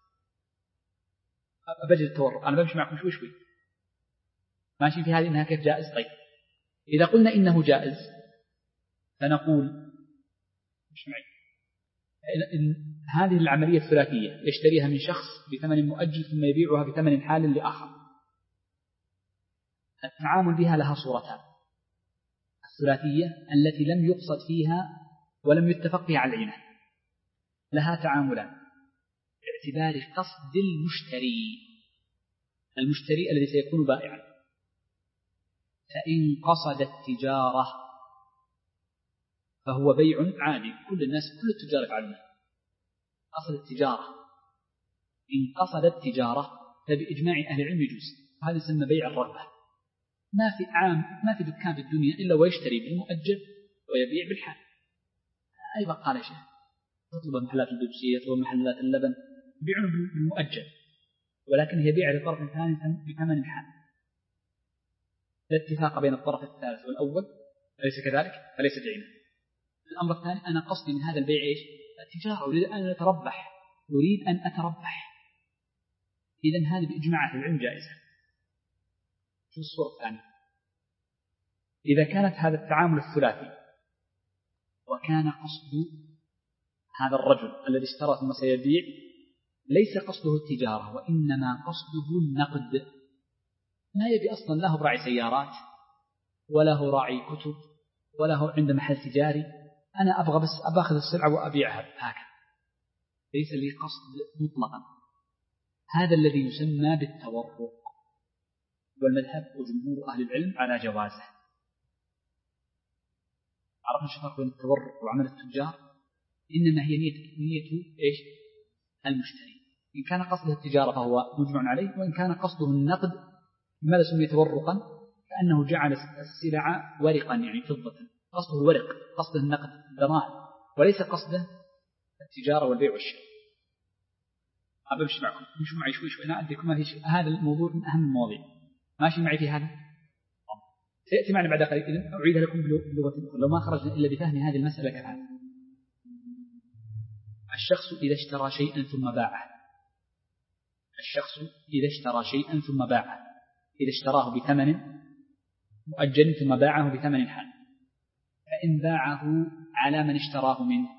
Speaker 1: أبجد التورق، أنا بمشي معكم شوي شوي ماشي في هذه إنها كيف جائز. طيب إذا قلنا إنه جائز فنقول مش معي إن هذه العملية الثلاثية يشتريها من شخص بثمن مؤجل ثم يبيعها بثمن حال لآخر. التعامل بها لها صورتان. الثلاثية التي لم يقصد فيها ولم يتفق فيها على العينة لها تعاملان باعتبار قصد المشتري، المشتري الذي سيكون بائعا. فإن قصد التجارة فهو بيع عادي، كل الناس كل التجار يفعلونه. قصد التجارة، إن قصد التجارة فبإجماع أهل العلم يجوز، وهذا يسمى بيع الرغبة. ما في عام ما في دكان في الدنيا إلا ويشتري بالمؤجل ويبيع بالحال. أيضا قال يا شيخ تطلب محلات البيبسي، تطلب محلات اللبن، يبيعون بالمؤجل، ولكن يبيع لطرف ثاني بثمن الحال. لا اتفاق بين الطرف الثالث والأول، أليس كذلك؟ فليس بعينه. الأمر الثاني أنا قصدي من هذا البيع إيش؟ التجارة، أريد أن أتربح، أريد أن أتربح. إذن هذه بإجماع أهل العلم جائزة. شو الصورة الثانية؟ إذا كانت هذا التعامل الثلاثي وكان قصد هذا الرجل الذي اشترى ثم سيبيع ليس قصده التجارة وإنما قصده النقد، ما يبي أصلا له راعي سيارات ولا هو راعي كتب ولا هو عند محل تجاري، أنا أبغى بس أباخذ السلعة وأبيعها هكذا، ليس لي قصد مطلقا. هذا الذي يسمى بالتورق، والمذهب وجمهور أهل العلم على جوازه. عرفنا الفرق بين التورق وعمل التجار؟ إنما هي نية نيته إيش؟ المشتري. إن كان قصده التجارة فهو مجمع عليه، وإن كان قصده النقد لماذا سمي تورقا؟ كأنه جعل السلع ورقا يعني فضة، قصده الورق، قصده النقد دراهم، وليس قصده التجارة والبيع والشراء. أبى أمشي معكم، مشوا معي شوي شوي، أنا أديكم هذا الموضوع من أهم المواضيع. ماشي معي في هذا؟ سيأتي معنا بعد قليل، إذن أعيدها لكم بلغة أخرى لو ما خرجنا إلا بفهم هذه المسألة كذلك. الشخص إذا اشترى شيئا ثم باعه، الشخص إذا اشترى شيئا ثم باعه، إذا اشتراه بثمن مؤجل ثم باعه بثمن حال، فإن باعه على من اشتراه منه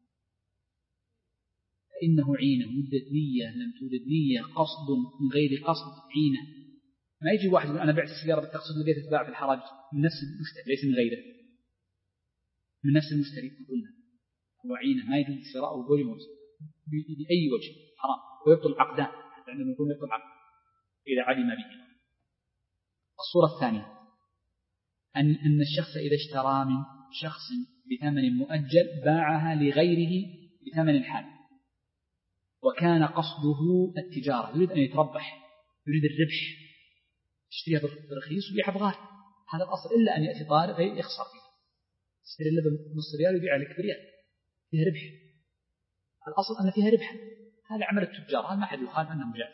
Speaker 1: فإنه عينه، مدة نية لم توجد نية، قصد من غير قصد عينه. ما يجي واحد يقول أنا بعت السيارة بالتقصد لقيت تتباع في الحراج من نفس المشتري ليس من غيره، من نفس المشتري قلنا هو عينه، ما يجوز شراءه بأي وجه، حرام، ويبطل العقدان حتى عندما يكون يبطل العقد إذا علم به. الصورة الثانية أن أن الشخص إذا اشترى من شخص بثمن مؤجل باعها لغيره بثمن حال، وكان قصده التجارة، يريد أن يتربح، يريد الربح، يشتريها برخيص ويبيعها بغالي، هذا الأصل، إلا أن يأتي طارئ يخسر فيها، يشتري اللبن نص ريال ويبيع لك بريال، فيها ربح، الأصل أن فيها ربح، هذا عمل التجار، هذا ما أحد يخالف أنه جائز.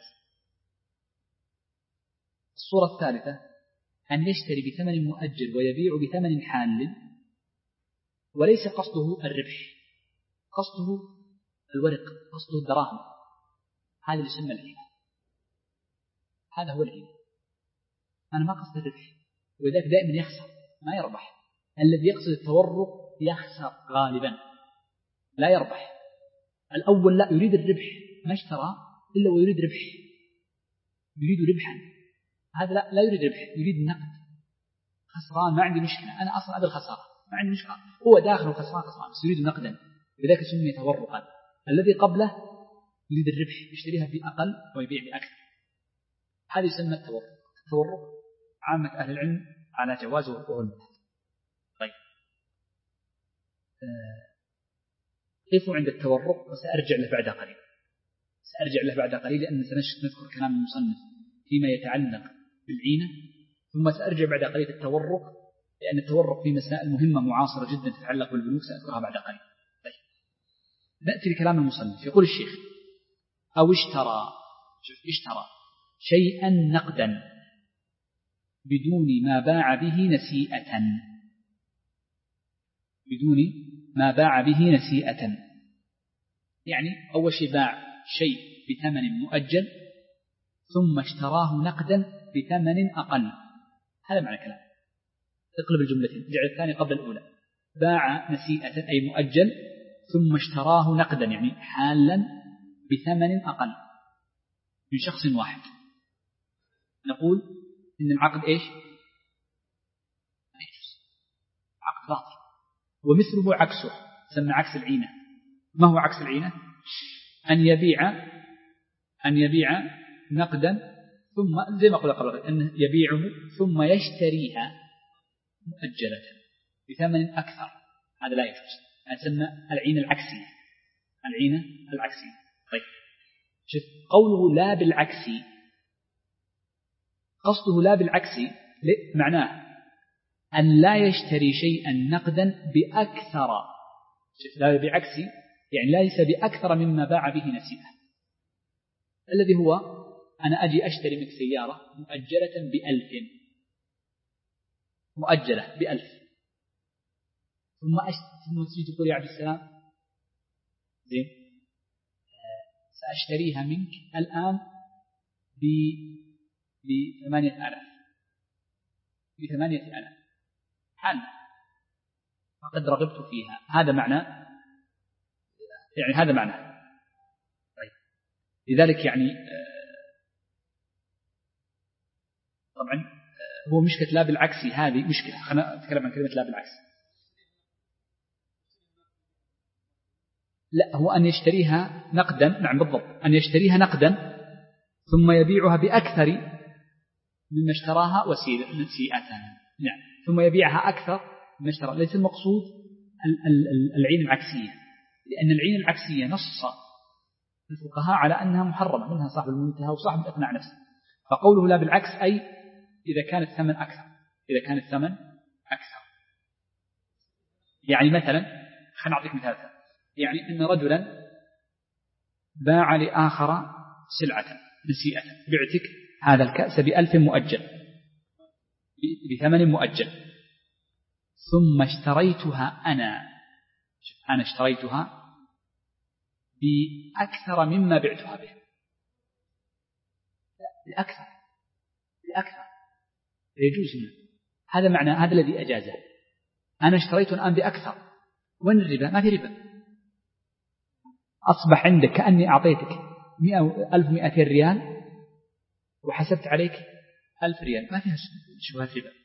Speaker 1: الصورة الثالثة أن يشتري بثمن مؤجل ويبيع بثمن حال وليس قصده الربح، قصده الورق، قصده الدراهم، هذا اللي يسمى العينة، هذا هو العينة. أنا ما قصد الربح، وذلك دائما يخسر ما يربح. الذي يقصد التورق يخسر غالبا لا يربح. الأول لا يريد الربح، ما اشترى إلا ويريد ربح، يريد ربحا. هذا لا, لا يريد ربح، يريد النقد. خسران ما عندي مشكلة، أنا أصلا أبي الخسارة ما عندي مشكلة، هو داخل خسران خسران بس يريد نقدا، لذلك سمي تورقا. الذي قبله يريد الربح، يشتريها بأقل ويبيع بأكثر، هذا يسمى التورق. التورق عامة أهل العلم على جوازه وهو المذهب. طيب قفوا عند التورق وسأرجع له بعد قليل، سأرجع له بعد قليل لأن سنذكر كلام المصنف فيما يتعلق بالعينة، ثم سأرجع بعد قليل التورق، لأن التورق في مسائل مهمة معاصرة جدا تتعلق بالبنوك سأذكرها بعد قليل. طيب نأتي لكلام المصنف. يقول الشيخ أو اشترى، شوف اشترى شيئا نقدا بدون ما باع به نسيئة، بدون ما باع به نسيئة، يعني أول شيء باع شيء بثمن مؤجل ثم اشتراه نقدا بثمن أقل، هذا معنى كلام. اقلب الجملتين، جعل الثاني قبل الأولى. باع نسيئة أي مؤجل ثم اشتراه نقدا يعني حالا بثمن أقل من شخص واحد، نقول إن العقد إيش؟ عقد باطل. ومثله عكسه، سمى عكس العينة. ما هو عكس العينة؟ أن يبيع أن يبيع نقدا ثم زي ما قلت قبل أنه يبيعه ثم يشتريها مؤجلة بثمن أكثر، هذا لا يجوز، هذا سمى العينة العكسية. العينة العكسية. طيب شوف قوله لا بالعكسي، قصده لا بالعكسي معناه أن لا يشتري شيئا نقدا بأكثر، شوف لا بعكسي يعني ليس بأكثر مما باع به نسيئة، الذي هو أنا أجي أشتري منك سيارة مؤجلة بألف، مؤجلة بألف، ثم ثم تجي تقول يا عبد السلام زين سأشتريها منك الآن ب بثمانية آلاف، بثمانية آلاف حال فقد رغبت فيها، هذا معنى يعني هذا معنى. طيب لذلك يعني طبعا هو مشكلة لا بالعكسي، هذه مشكلة. خلينا نتكلم عن كلمة لا بالعكس. لا هو أن يشتريها نقدا، نعم بالضبط، أن يشتريها نقدا ثم يبيعها بأكثر مما اشتراها وسيئة، نعم ثم يبيعها أكثر مما اشترى. ليس المقصود العين العكسية، لأن العين العكسية نص الفقهاء على أنها محرمة، منها صاحب المنتهى وصاحب الإقناع نفسه. فقوله لا بالعكس أي إذا كان الثمن أكثر، إذا كان الثمن أكثر. يعني مثلا خلينا نعطيك مثال، يعني أن رجلا باع لآخر سلعة نسيئة، بعتك هذا الكأس بألف مؤجل بثمن مؤجل ثم اشتريتها أنا، أنا اشتريتها بأكثر مما بعتها به، بأكثر بأكثر يجوز هنا، هذا معنى هذا الذي أجازه. أنا اشتريت الآن بأكثر، وين الربا؟ ما في ربا، أصبح عندك كأني أعطيتك ألف ومئتين ريال وحسبت عليك ألف ريال، ما فيها شبهة ربا،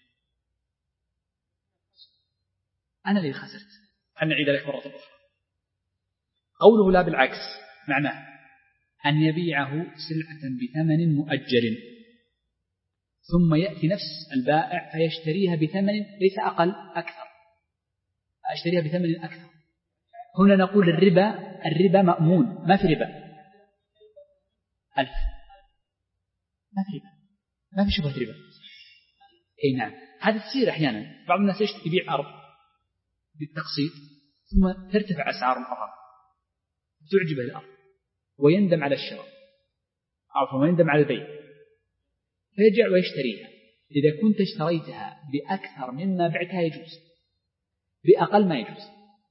Speaker 1: أنا اللي خسرت. خلنا نعيد عليك مرة أخرى. قوله لا بالعكس معناه أن يبيعه سلعة بثمن مؤجل ثم يأتي نفس البائع فيشتريها بثمن ليس أقل أكثر، أشتريها بثمن أكثر. هنا نقول الربا الربا مأمون، ما في ربا ألف، ما في ربا، ما في شبهة ربا. أي نعم، هذا تصير أحيانا، بعض الناس يبيع أرض بالتقسيط ثم ترتفع أسعار الأرض تعجبه الأرض ويندم على الشراء عفوا ويندم على البيع فيرجع ويشتريها. إذا كنت اشتريتها بأكثر مما بعتها يجوز، بأقل ما يجوز،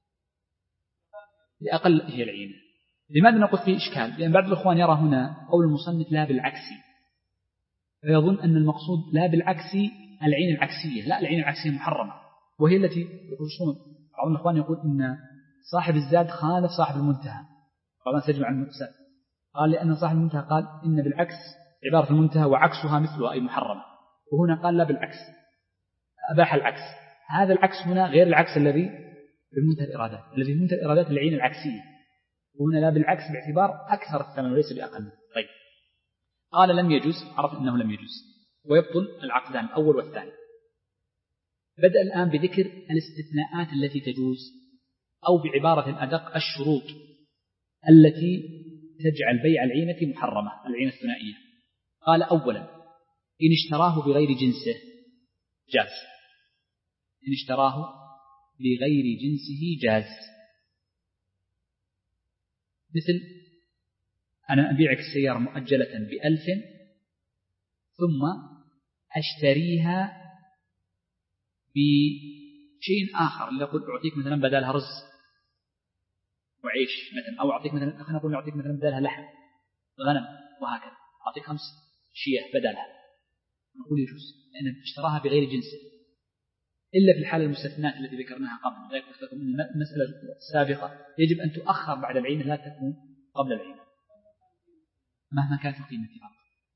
Speaker 1: بأقل هي العينة. لماذا نقول فيه إشكال؟ لأن بعض الإخوان يرى هنا قول المصنف لا بالعكسي، فيظن أن المقصود لا بالعكسي العين العكسية، لا، العين العكسية محرمة، وهي التي يقولون بعض الإخوان يقول إن صاحب الزاد خالف صاحب المنتهى، طبعا تجمع المؤسسات، قال لأن صاحب المنتهى قال إن بالعكس عبارة المنتهى وعكسها مثلها أي محرمة، وهنا قال لا بالعكس أباح العكس. هذا العكس هنا غير العكس الذي في منتهى الإرادات، الذي في منتهى الإرادات العين العكسية، وهنا لا بالعكس باعتبار أكثر الثمن وليس بأقل. طيب قال لم يجوز، عرف أنه لم يجوز، ويبطل العقدان الأول والثاني. بدأ الآن بذكر الاستثناءات التي تجوز، أو بعبارة أدق الشروط التي تجعل بيع العينة محرمة، العينة الثنائية. قال أولا إن اشتراه بغير جنسه جاز، إن اشتراه بغير جنسه جاز، مثل أنا أبيعك السيارة مؤجلة بألف ثم أشتريها بشيء آخر، لأقول أعطيك مثلا بدلها رز وعيش مثلا، أو أعطيك مثلا أخنا أقول أعطيك مثلا بدلها لحم غنم وهكذا، أعطيك خمس شياه بدلها، نقول يجوز لأن اشتراها بغير جنسه، إلا في الحالة المستثنات التي ذكرناها قبل. ذلك قلت لكم أن المسألة السابقة يجب أن تؤخر بعد العين، لا تكون قبل العين مهما كانت القيمة فقط،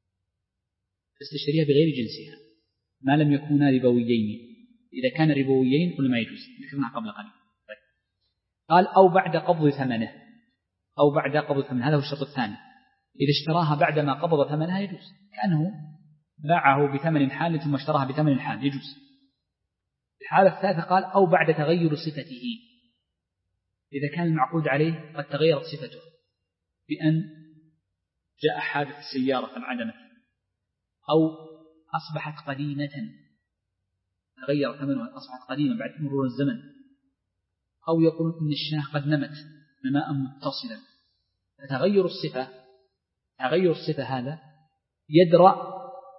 Speaker 1: تستشتريها بغير جنسها ما لم يكونا ربويين. إذا كان ربويين كل ما يجوز، ذكرناها قبل قليل. طيب. قال أو بعد قبض ثمنه، أو بعد قبض ثمنه، هذا هو الشرط الثاني. إذا اشتراها بعدما قبض ثمنها يجوز، كأنه باعه بثمن حال ثم اشتراها بثمن حال يجوز. الحالة الثالثة قال أو بعد تغير صفته، إذا كان المعقود عليه قد تغيرت صفته بأن جاء حادث السيارة فانعدمت، أو أصبحت قديمة تغير ثمنها أصبحت قديمة بعد مرور الزمن، أو يقول إن الشاه قد نمت نماء متصلا. فتغير الصفة تغير الصفة هذا يدرأ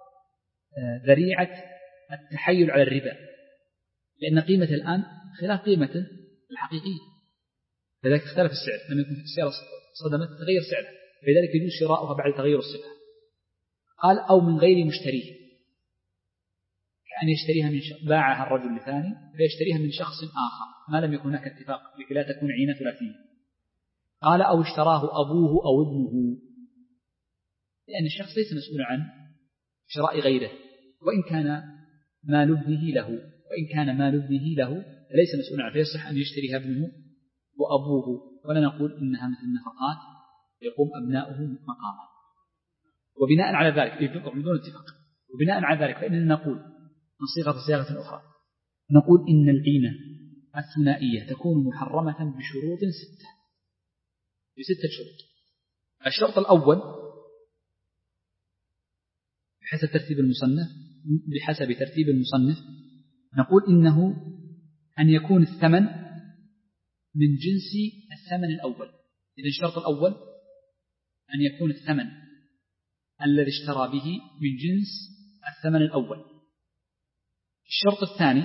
Speaker 1: ذريعة التحيل على الربا، لأن قيمة الآن خلاف قيمته الحقيقية، فذلك اختلف السعر، لما يكون السيارة صدمت تغير سعرها، فلذلك يجوز شراؤها بعد تغير الصفة. قال أو من غير مشتريه، كأن يشتريها من شخص، باعها الرجل لثاني فيشتريها من شخص آخر ما لم يكن هناك اتفاق لكي لا تكون عينة ثلاثية. قال أو اشتراه أبوه أو ابنه، لأن الشخص ليس مسؤول عن شراء غيره، وإن كان مال ابنه له وإن كان مال ابنه له ليس مسؤول عنه، فيصح أن يشتريها ابنه وأبوه، ولا نقول إنها مثل النفقات يقوم أبناؤه مقامه. وبناء على ذلك بدون اتفاق، وبناء على ذلك فإننا نقول من صيغة صياغة أخرى، نقول إن العينة الثنائية تكون محرمة بشروط ستة، بستة شروط. الشرط الأول بحسب ترتيب المصنف بحسب ترتيب المصنف نقول إنه أن يكون الثمن من جنس الثمن الأول. إذا الشرط الأول أن يكون الثمن الذي اشترى به من جنس الثمن الأول. الشرط الثاني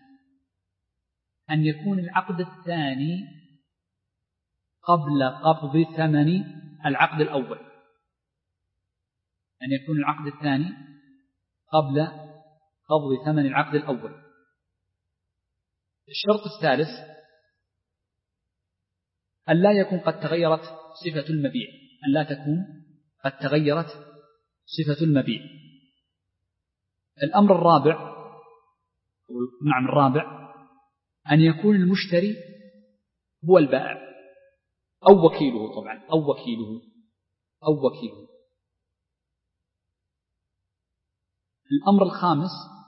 Speaker 1: أن يكون العقد الثاني قبل قبض ثمن العقد الأول، أن يكون العقد الثاني قبل قبض ثمن العقد الأول. الشرط الثالث أن لا يكون قد تغيرت صفة المبيع، أن لا تكون قد تغيرت صفة المبيع. الأمر الرابع نعم الرابع أن يكون المشتري هو البائع أو وكيله، طبعا أو وكيله أو وكيله. الأمر الخامس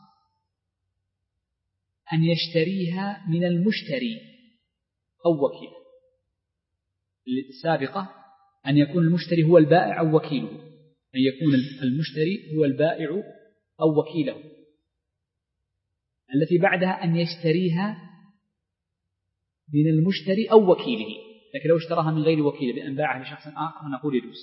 Speaker 1: أن يشتريها من المشتري أو وكيله. السابقة أن يكون المشتري هو البائع أو وكيله، أن يكون المشتري هو البائع أو وكيله. التي بعدها أن يشتريها من المشتري أو وكيله، لكن لو اشتراها من غير وكيل بأن باعها لشخص آخر نقول يجوز.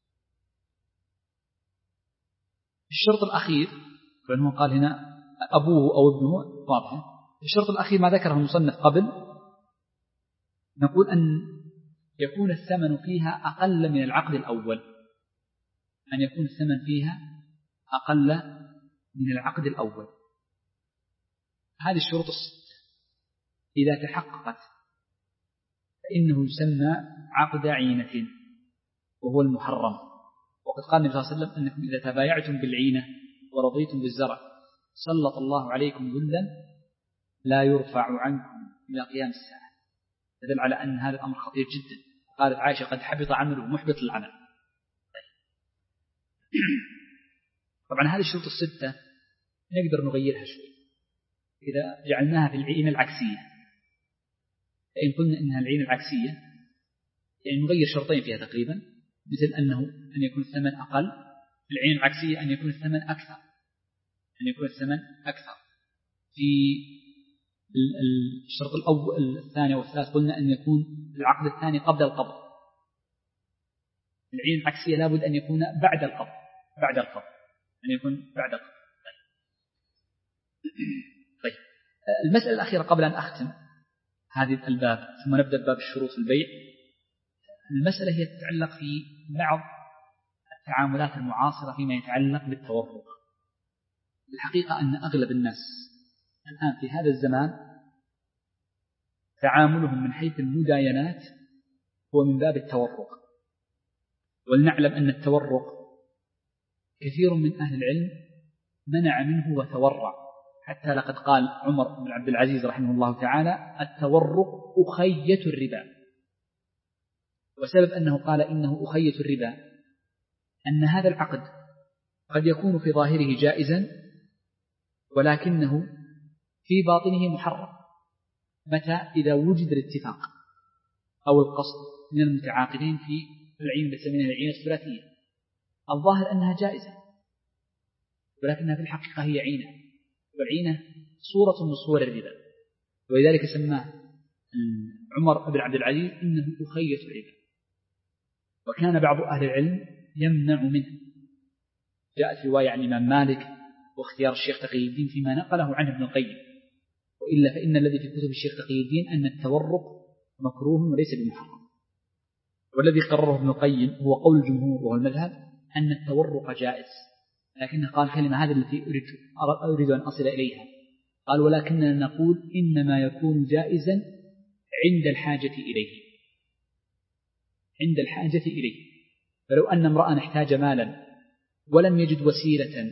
Speaker 1: الشرط الأخير فإنه قال هنا أبوه أو ابنه واضح. الشرط الأخير ما ذكره المصنف قبل نقول أن يكون الثمن فيها أقل من العقد الأول، أن يكون الثمن فيها أقل من العقد الأول. هذه الشروط الست إذا تحققت فإنه يسمى عقد عينة وهو المحرم. وقد قال النبي صلى الله عليه وسلم أنكم إذا تبايعتم بالعينة ورضيتم بالزرع سلط الله عليكم ذلا لا يرفع عنكم إلى قيام الساعة. تدل على أن هذا الأمر خطير جدا. قالت عائشة قد حبط عمله محبط للعمل. طبعا هذه الشروط الستة نقدر نغيرها شوي إذا جعلناها في العين العكسية. فإن قلنا إنها العين العكسية يعني نغير شرطين فيها تقريبا، مثل أنه أن يكون الثمن أقل، العين العكسية أن يكون الثمن أكثر، أن يكون الثمن أكثر. في الشرط الأول الثاني والثالث قلنا أن يكون العقد الثاني قبل القبض. العين العكسية لابد أن يكون بعد القبض، بعد القبض أن يكون بعد القبض. طيب المسألة الأخيرة قبل أن أختم هذه الباب ثم نبدأ باب الشروط في البيع. المسألة هي تتعلق في بعض التعاملات المعاصرة فيما يتعلق بالتورق. الحقيقة أن أغلب الناس الآن في هذا الزمان تعاملهم من حيث المداينات هو من باب التورق. ولنعلم أن التورق كثير من أهل العلم منع منه وتورع، حتى لقد قال عمر بن عبد العزيز رحمه الله تعالى التورق أخية الربا. وسبب أنه قال إنه أخية الربا أن هذا العقد قد يكون في ظاهره جائزا ولكنه في باطنه محرم. متى؟ إذا وجد الاتفاق أو القصد من المتعاقدين في العين بسمينها العين الثلاثية. الظاهر أنها جائزة ولكنها في الحقيقة هي عينة، والعينة صورة من صور الربا، ولذلك سماه عمر بن عبد العزيز إنه أخية الربا. وكان بعض أهل العلم يمنع منه. جاءت رواية عن الإمام مالك واختيار الشيخ تقي الدين فيما نقله عنه ابن القيم، وإلا فإن الذي في كتب الشيخ تقي الدين أن التورق مكروه وليس بمحرم. والذي قرره ابن القيم هو قول الجمهور وهو المذهب أن التورق جائز، لكنه قال كلمة هذا التي أريد, أريد أن أصل إليها. قال ولكننا نقول إنما يكون جائزا عند الحاجة إليه، عند الحاجة إليه. فلو أن امرأة احتاج مالا ولم يجد وسيلة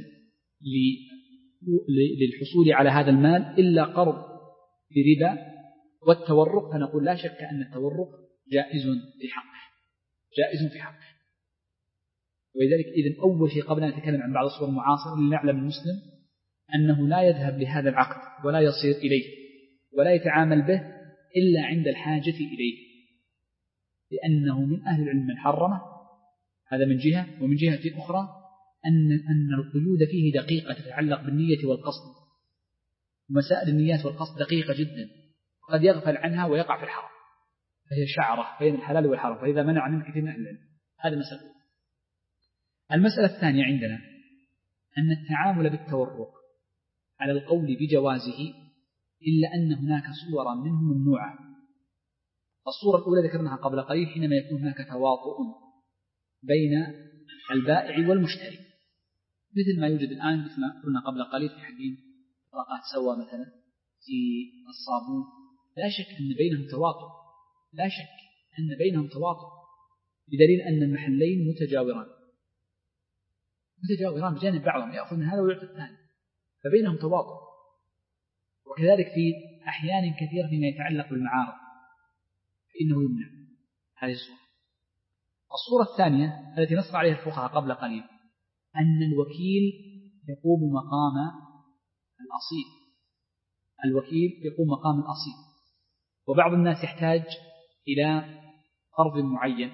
Speaker 1: للحصول على هذا المال إلا قرض بربا والتورق، فنقول لا شك أن التورق جائز في حقه، جائز في حقه. ولذلك إذن أول شيء قبل أن نتكلم عن بعض الصور المعاصرة لنعلم المسلم أنه لا يذهب لهذا العقد ولا يصير إليه ولا يتعامل به إلا عند الحاجة إليه، لأنه من أهل العلم من حرمه. هذا من جهة. ومن جهة أخرى أن أن القيود فيه دقيقة تتعلق بالنية والقصد، ومسائل النيات والقصد دقيقة جدا، قد يغفل عنها ويقع في الحرام، فهي شعرة بين الحلال والحرام، فإذا منع منه كثير من أهل العلم. هذا مسألة. المسألة الثانية عندنا أن التعامل بالتورق على القول بجوازه إلا أن هناك صورا منه ممنوعة. الصورة الأولى ذكرناها قبل قليل حينما يكون هناك تواطؤ بين البائع والمشتري، مثل ما يوجد الآن مثل ما قلنا قبل قليل في حقين طاقات سوا مثلا في الصابون. لا شك أن بينهم تواطؤ، لا شك أن بينهم تواطؤ، بدليل أن المحلين متجاوران متجاوران بجانب بعضهم، يأخذ من هذا ويعطي الثاني، فبينهم تواطؤ. وكذلك في أحيان كثيرة فيما يتعلق بالمعارض فإنه يمنع هذه الصورة. الصورة الثانية التي نص عليها الفقهاء قبل قليل أن الوكيل يقوم مقام الأصيل، الوكيل يقوم مقام الأصيل. وبعض الناس يحتاج إلى قرض معين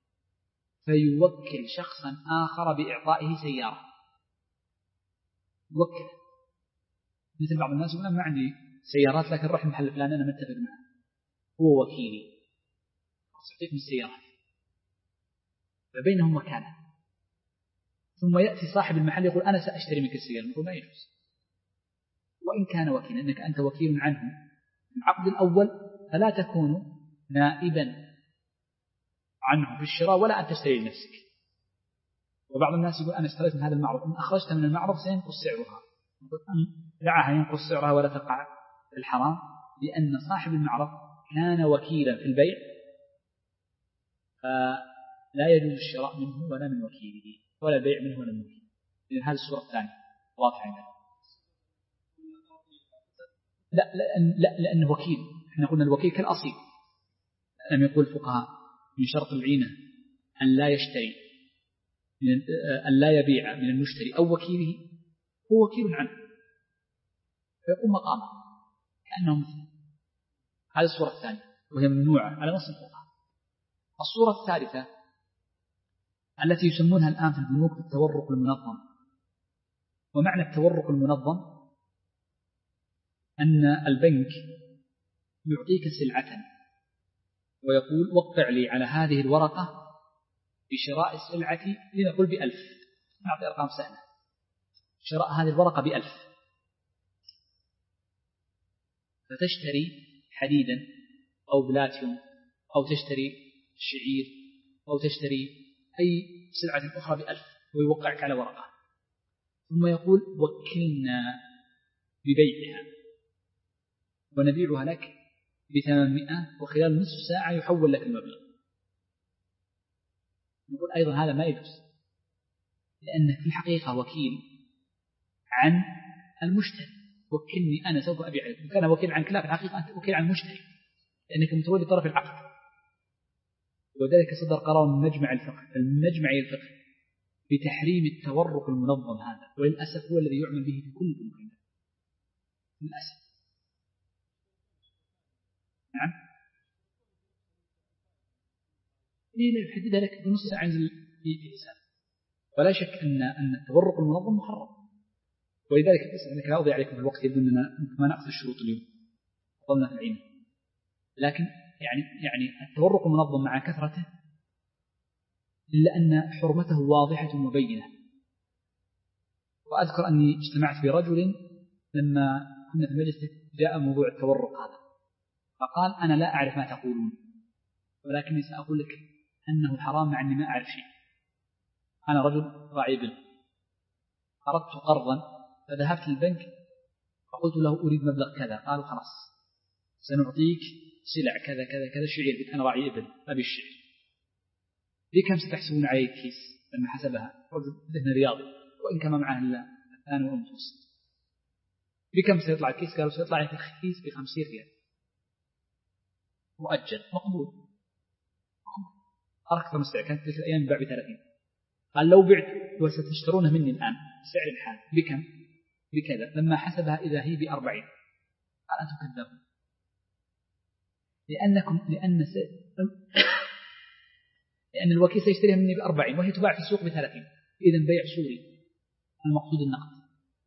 Speaker 1: فيوكل شخصا آخر بإعطائه سيارة، يوكل. مثل بعض الناس يقول أنا ما عندي سيارات لكن رح محل فلان أنا متفق معه، هو وكيلي. أعطيكم السيارات فبينهم وكالة، ثم يأتي صاحب المحل يقول أنا سأشتري منك السيارة، نقول ما يجوز وإن كان وكيلا، أنك أنت وكيل عنه في العقد الأول فلا تكون نائبا عنه في الشراء ولا أن تشتري لنفسك. وبعض الناس يقول أنا اشتريت من هذا المعرض، إن أخرجت من المعرض سينقص سعرها، دعها ينقص سعرها ولا تقع في الحرام، لأن صاحب المعرض كان وكيلا في البيع فلا يجوز الشراء منه ولا من وكيله ولا البيع منه ولا من وكيله. إذن هذه الصورة الثانية واضحة عندنا. لا لأن لا لأنه وكيل، احنا قلنا الوكيل كالأصيل. لم يقول الفقهاء من شرط العينة أن لا يشتري أن لا يبيع من المشتري أو وكيله، هو وكيل عنه فيقوم مقامه كأنه مثله. هذه الصورة الثانية وهي ممنوعة على نص الفقهاء. الصورة الثالثة التي يسمونها الآن في البنوك بالتورق المنظم. ومعنى التورق المنظم أن البنك يعطيك سلعة ويقول وقع لي على هذه الورقة بشراء السلعة لنقول بألف، نعطي أرقام سهلة، شراء هذه الورقة بألف، فتشتري حديدا أو بلاتيوم أو تشتري شعير أو تشتري أي سلعة أخرى بألف ويوقعك على ورقة، ثم يقول وكلنا ببيعها ونبيعها لك بثمانمائة وخلال نصف ساعة يحول لك المبلغ. نقول أيضا هذا ما يجوز، لأنك في الحقيقة وكيل عن المشتري. وكلني أنا سوف أبيع لك، كان وكيل عنك، لا في الحقيقة أنت وكيل عن المشتري لأنك متولي طرف العقد. وذلك صدر قرار من مجمع الفقه المجمع الفقه بتحريم التورق المنظم هذا، وللأسف هو الذي يعمل به في كل البنوك للأسف. نعم إيه لا يحددها لك بنص ساعة ينزل في حساب. ولا شك أن أن التورق المنظم محرم، ولذلك أسأل أنك لا أضيع عليكم في الوقت، يبدو أننا ما نأخذ الشروط اليوم قلنا في العين، لكن يعني يعني التورق المنظم مع كثرته إلا أن حرمته واضحة مبينة. وأذكر أني اجتمعت برجل لما كنا في مجلس جاء موضوع التورق هذا، فقال أنا لا أعرف ما تقولون ولكني سأقول لك أنه حرام مع أني ما أعرف شيء. أنا رجل راعي بل أردت قرضا فذهبت للبنك فقلت له أريد مبلغ كذا، قالوا خلاص سنعطيك سلع كذا كذا كذا شعير، قلت أنا راعي إبل أبي الشعير، بكم ستحسبون علي الكيس؟ لما حسبها رجل ذهن رياضي وإن كان معه الثاني والمتوسط، بكم سيطلع الكيس؟ قالوا سيطلع الكيس بخمسين ريال مؤجل مقبول. أكثر مستعر كانت تلك الأيام باع بثلاثين. قال لو بعت وستشترونه مني الآن سعر الحال بكم؟ بكذا. لما حسبها إذا هي بأربعين قال أنتم كذابون، لأنكم لأن س... لأن الوكيل سيشتريها مني بأربعين وهي تباع في السوق بثلاثين، إذن بيع سوري المقصود النقد.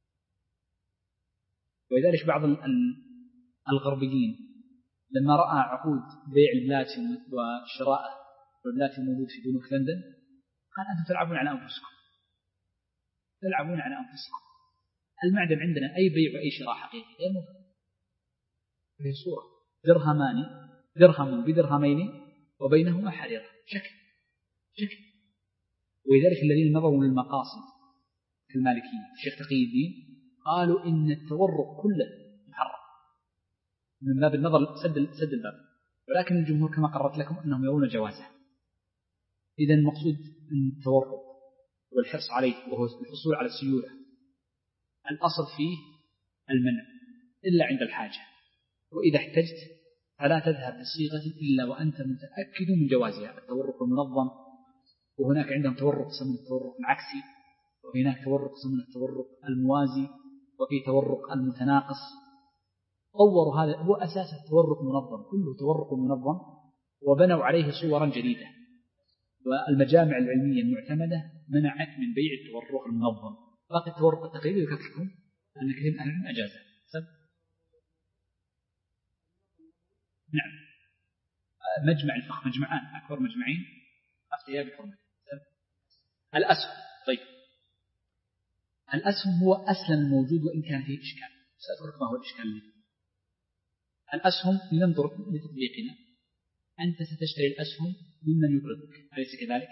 Speaker 1: ولذلك بعض الغربيين لما رأى عقود بيع البلاتيوم وشراءه والبلاتيوم موجود في بنوك لندن قال أنتم تلعبون على أنفسكم، تلعبون على أنفسكم. المعدن عندنا أي بيع وأي شراء حقيقي غير مفهوم. في صورة درهمان درهم بدرهمين وبينهما حريرة شكل شكل. ولذلك الذين نظروا للمقاصد في المالكية الشيخ تقي الدين قالوا إن التورق كله محرم من باب النظر سد سد الباب، ولكن الجمهور كما قررت لكم أنهم يرون جوازه. إذا المقصود أن التورق والحرص عليه وهو الحصول على السيولة الأصل فيه المنع إلا عند الحاجة، وإذا احتجت فلا تذهب بصيغة إلا وأنت متأكد من جوازها. التورق المنظم، وهناك عندهم تورق يسمونه التورق العكسي، وهناك تورق يسمونه التورق الموازي، وفي تورق المتناقص. طوروا هذا هو أساس التورق المنظم، كله تورق منظم، وبنوا عليه صورا جديدة. والمجامع العلمية المعتمدة منعت من بيع التورق المنظم. باقي التورق التقليدي ذكرت لكم أن كثير من أهل العلم أجازه. نعم مجمع الفخ مجمعان أكبر مجمعين أفتيا بحرمة الأسهم. طيب الأسهم هو أسلم الموجود وإن كان فيه إشكال، سأذكرك ما هو الإشكال لي. الأسهم لننظر لتطبيقنا، أنت ستشتري الأسهم ممن يقرضك أليس كذلك؟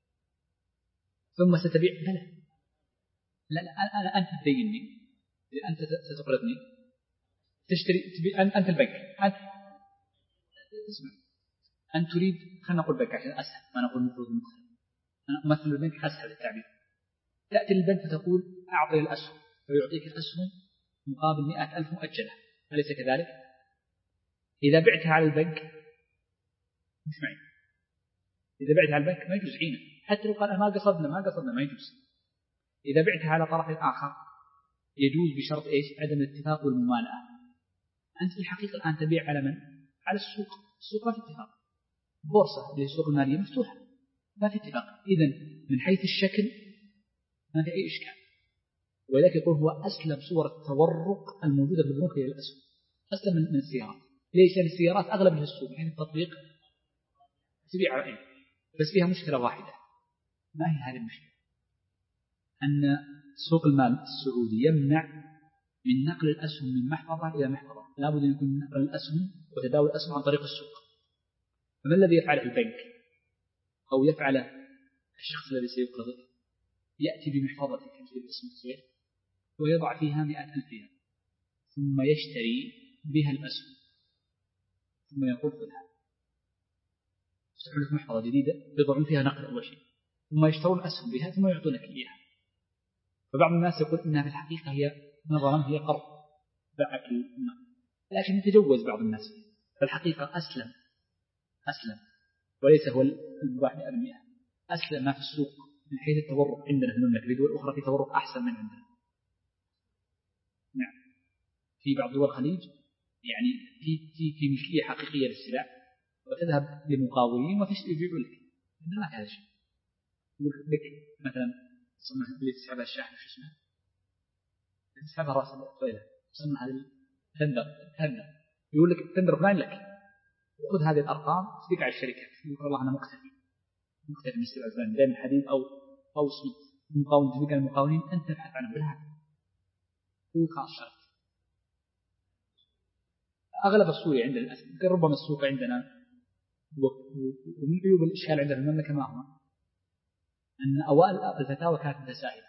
Speaker 1: ثم ستبيع بلى لا لا أنا أنت تديني، أنت ستقرضني تشتري تبي أنت البنك أنت اسمع أنت تريد خلنا نقول بنك عشان أسهل ما نقول مفروض مدخل، أنا أمثل البنك أسهل التعبير. تأتي للبنك فتقول أعطي الأسهم فيعطيك الأسهم مقابل مئة ألف مؤجلة أليس كذلك؟ إذا بعتها على البنك مش معي، إذا بعتها على البنك ما يجوز عينه حتى لو قال ما قصدنا ما قصدنا ما يجوز. إذا بعتها على طرف آخر يجوز بشرط إيش؟ عدم الاتفاق والممانعة. أنت في الحقيقة الآن تبيع على من؟ على السوق، السوق ما في اتفاق، بورصة اللي السوق المالية مفتوحة ما في اتفاق، إذن من حيث الشكل ما في أي إشكال. ولذلك يقول هو أسلم صور التورق الموجودة في البنوك هي الأسهم، أسلم من السيارات. ليش؟ لأن السيارات أغلبها السوق يعني التطبيق تبيع على أين، بس فيها مشكلة واحدة. ما هي هذه المشكلة؟ أن سوق المال السعودي يمنع من نقل الأسهم من محفظة إلى محفظة، لا بد أن يكون نقل الأسهم وتداول الأسهم عن طريق السوق. فما الذي يفعله البنك أو يفعله الشخص الذي سيقرضك؟ يأتي بمحفظة كمثل اسم التصوير ويضع فيها مئة ألف ريال ثم يشتري بها الأسهم ثم يقول خذها، يفتحون لك محفظة جديدة يضعون فيها نقد أول شيء ثم يشترون أسهم بها ثم يعطونك إياها. فبعض الناس يقول إنها في الحقيقة هي نظرا هي قرض باعك المال، لكن يتجوز بعض الناس، فالحقيقة أسلم أسلم وليس هو المباح مئة بالمئة، أسلم ما في السوق من حيث التورق عندنا في المملكة، في دول أخرى في تورق أحسن من عندنا. نعم في بعض دول الخليج يعني في في في ملكية حقيقية للسلع وتذهب لمقاولين وتشتري لك، عندنا ما هذا الشيء. يقول لك مثلا تسمى اللي تسحبها الشاحن شو اسمه؟ تسحبها راس الطويلة تسمى هذه التندر التندر، يقول لك التندر فلان لك وخذ هذه الأرقام تبيع على الشركات، يقول والله أنا مكتفي مكتفي من السلع الفلانية دائما حديد أو أو سميد المقاولين تبيع المقاولين أنت تبحث عنه بالهذا هو خاص شرط. أغلب السوق عندنا للأسف ربما السوق عندنا ومن عيوب الإشكال عندنا في المملكة ما هو أن أوائل الفتاوى كانت متساهلة،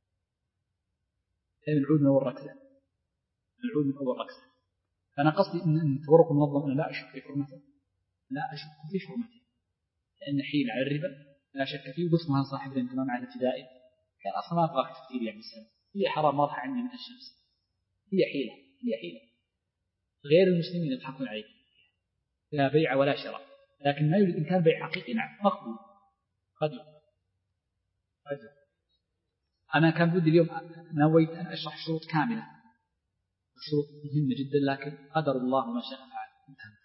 Speaker 1: دائما العود من أول ركزة العود من أول ركزة. فأنا قصدي أن التورق المنظم أنا لا أشك في حرمته لا أشك في حرمته لأن حيل على الربا لا شك فيه، وقسمها صاحب الانتمام على الابتدائي كان أصلا ما أبغى تفكير يعني السنة هي حرام واضحة عندي من الشمس، هي حيلة هي حيلة غير المسلمين يضحكون عليه، لا بيع ولا شراء، لكن ما يوجد إن كان بيع حقيقي نعم مقبول قد يقبل. أنا كان بدي اليوم نويت أن أشرح شروط كاملة، شروط مهمة جدا لكن قدر الله ما شاء فعل.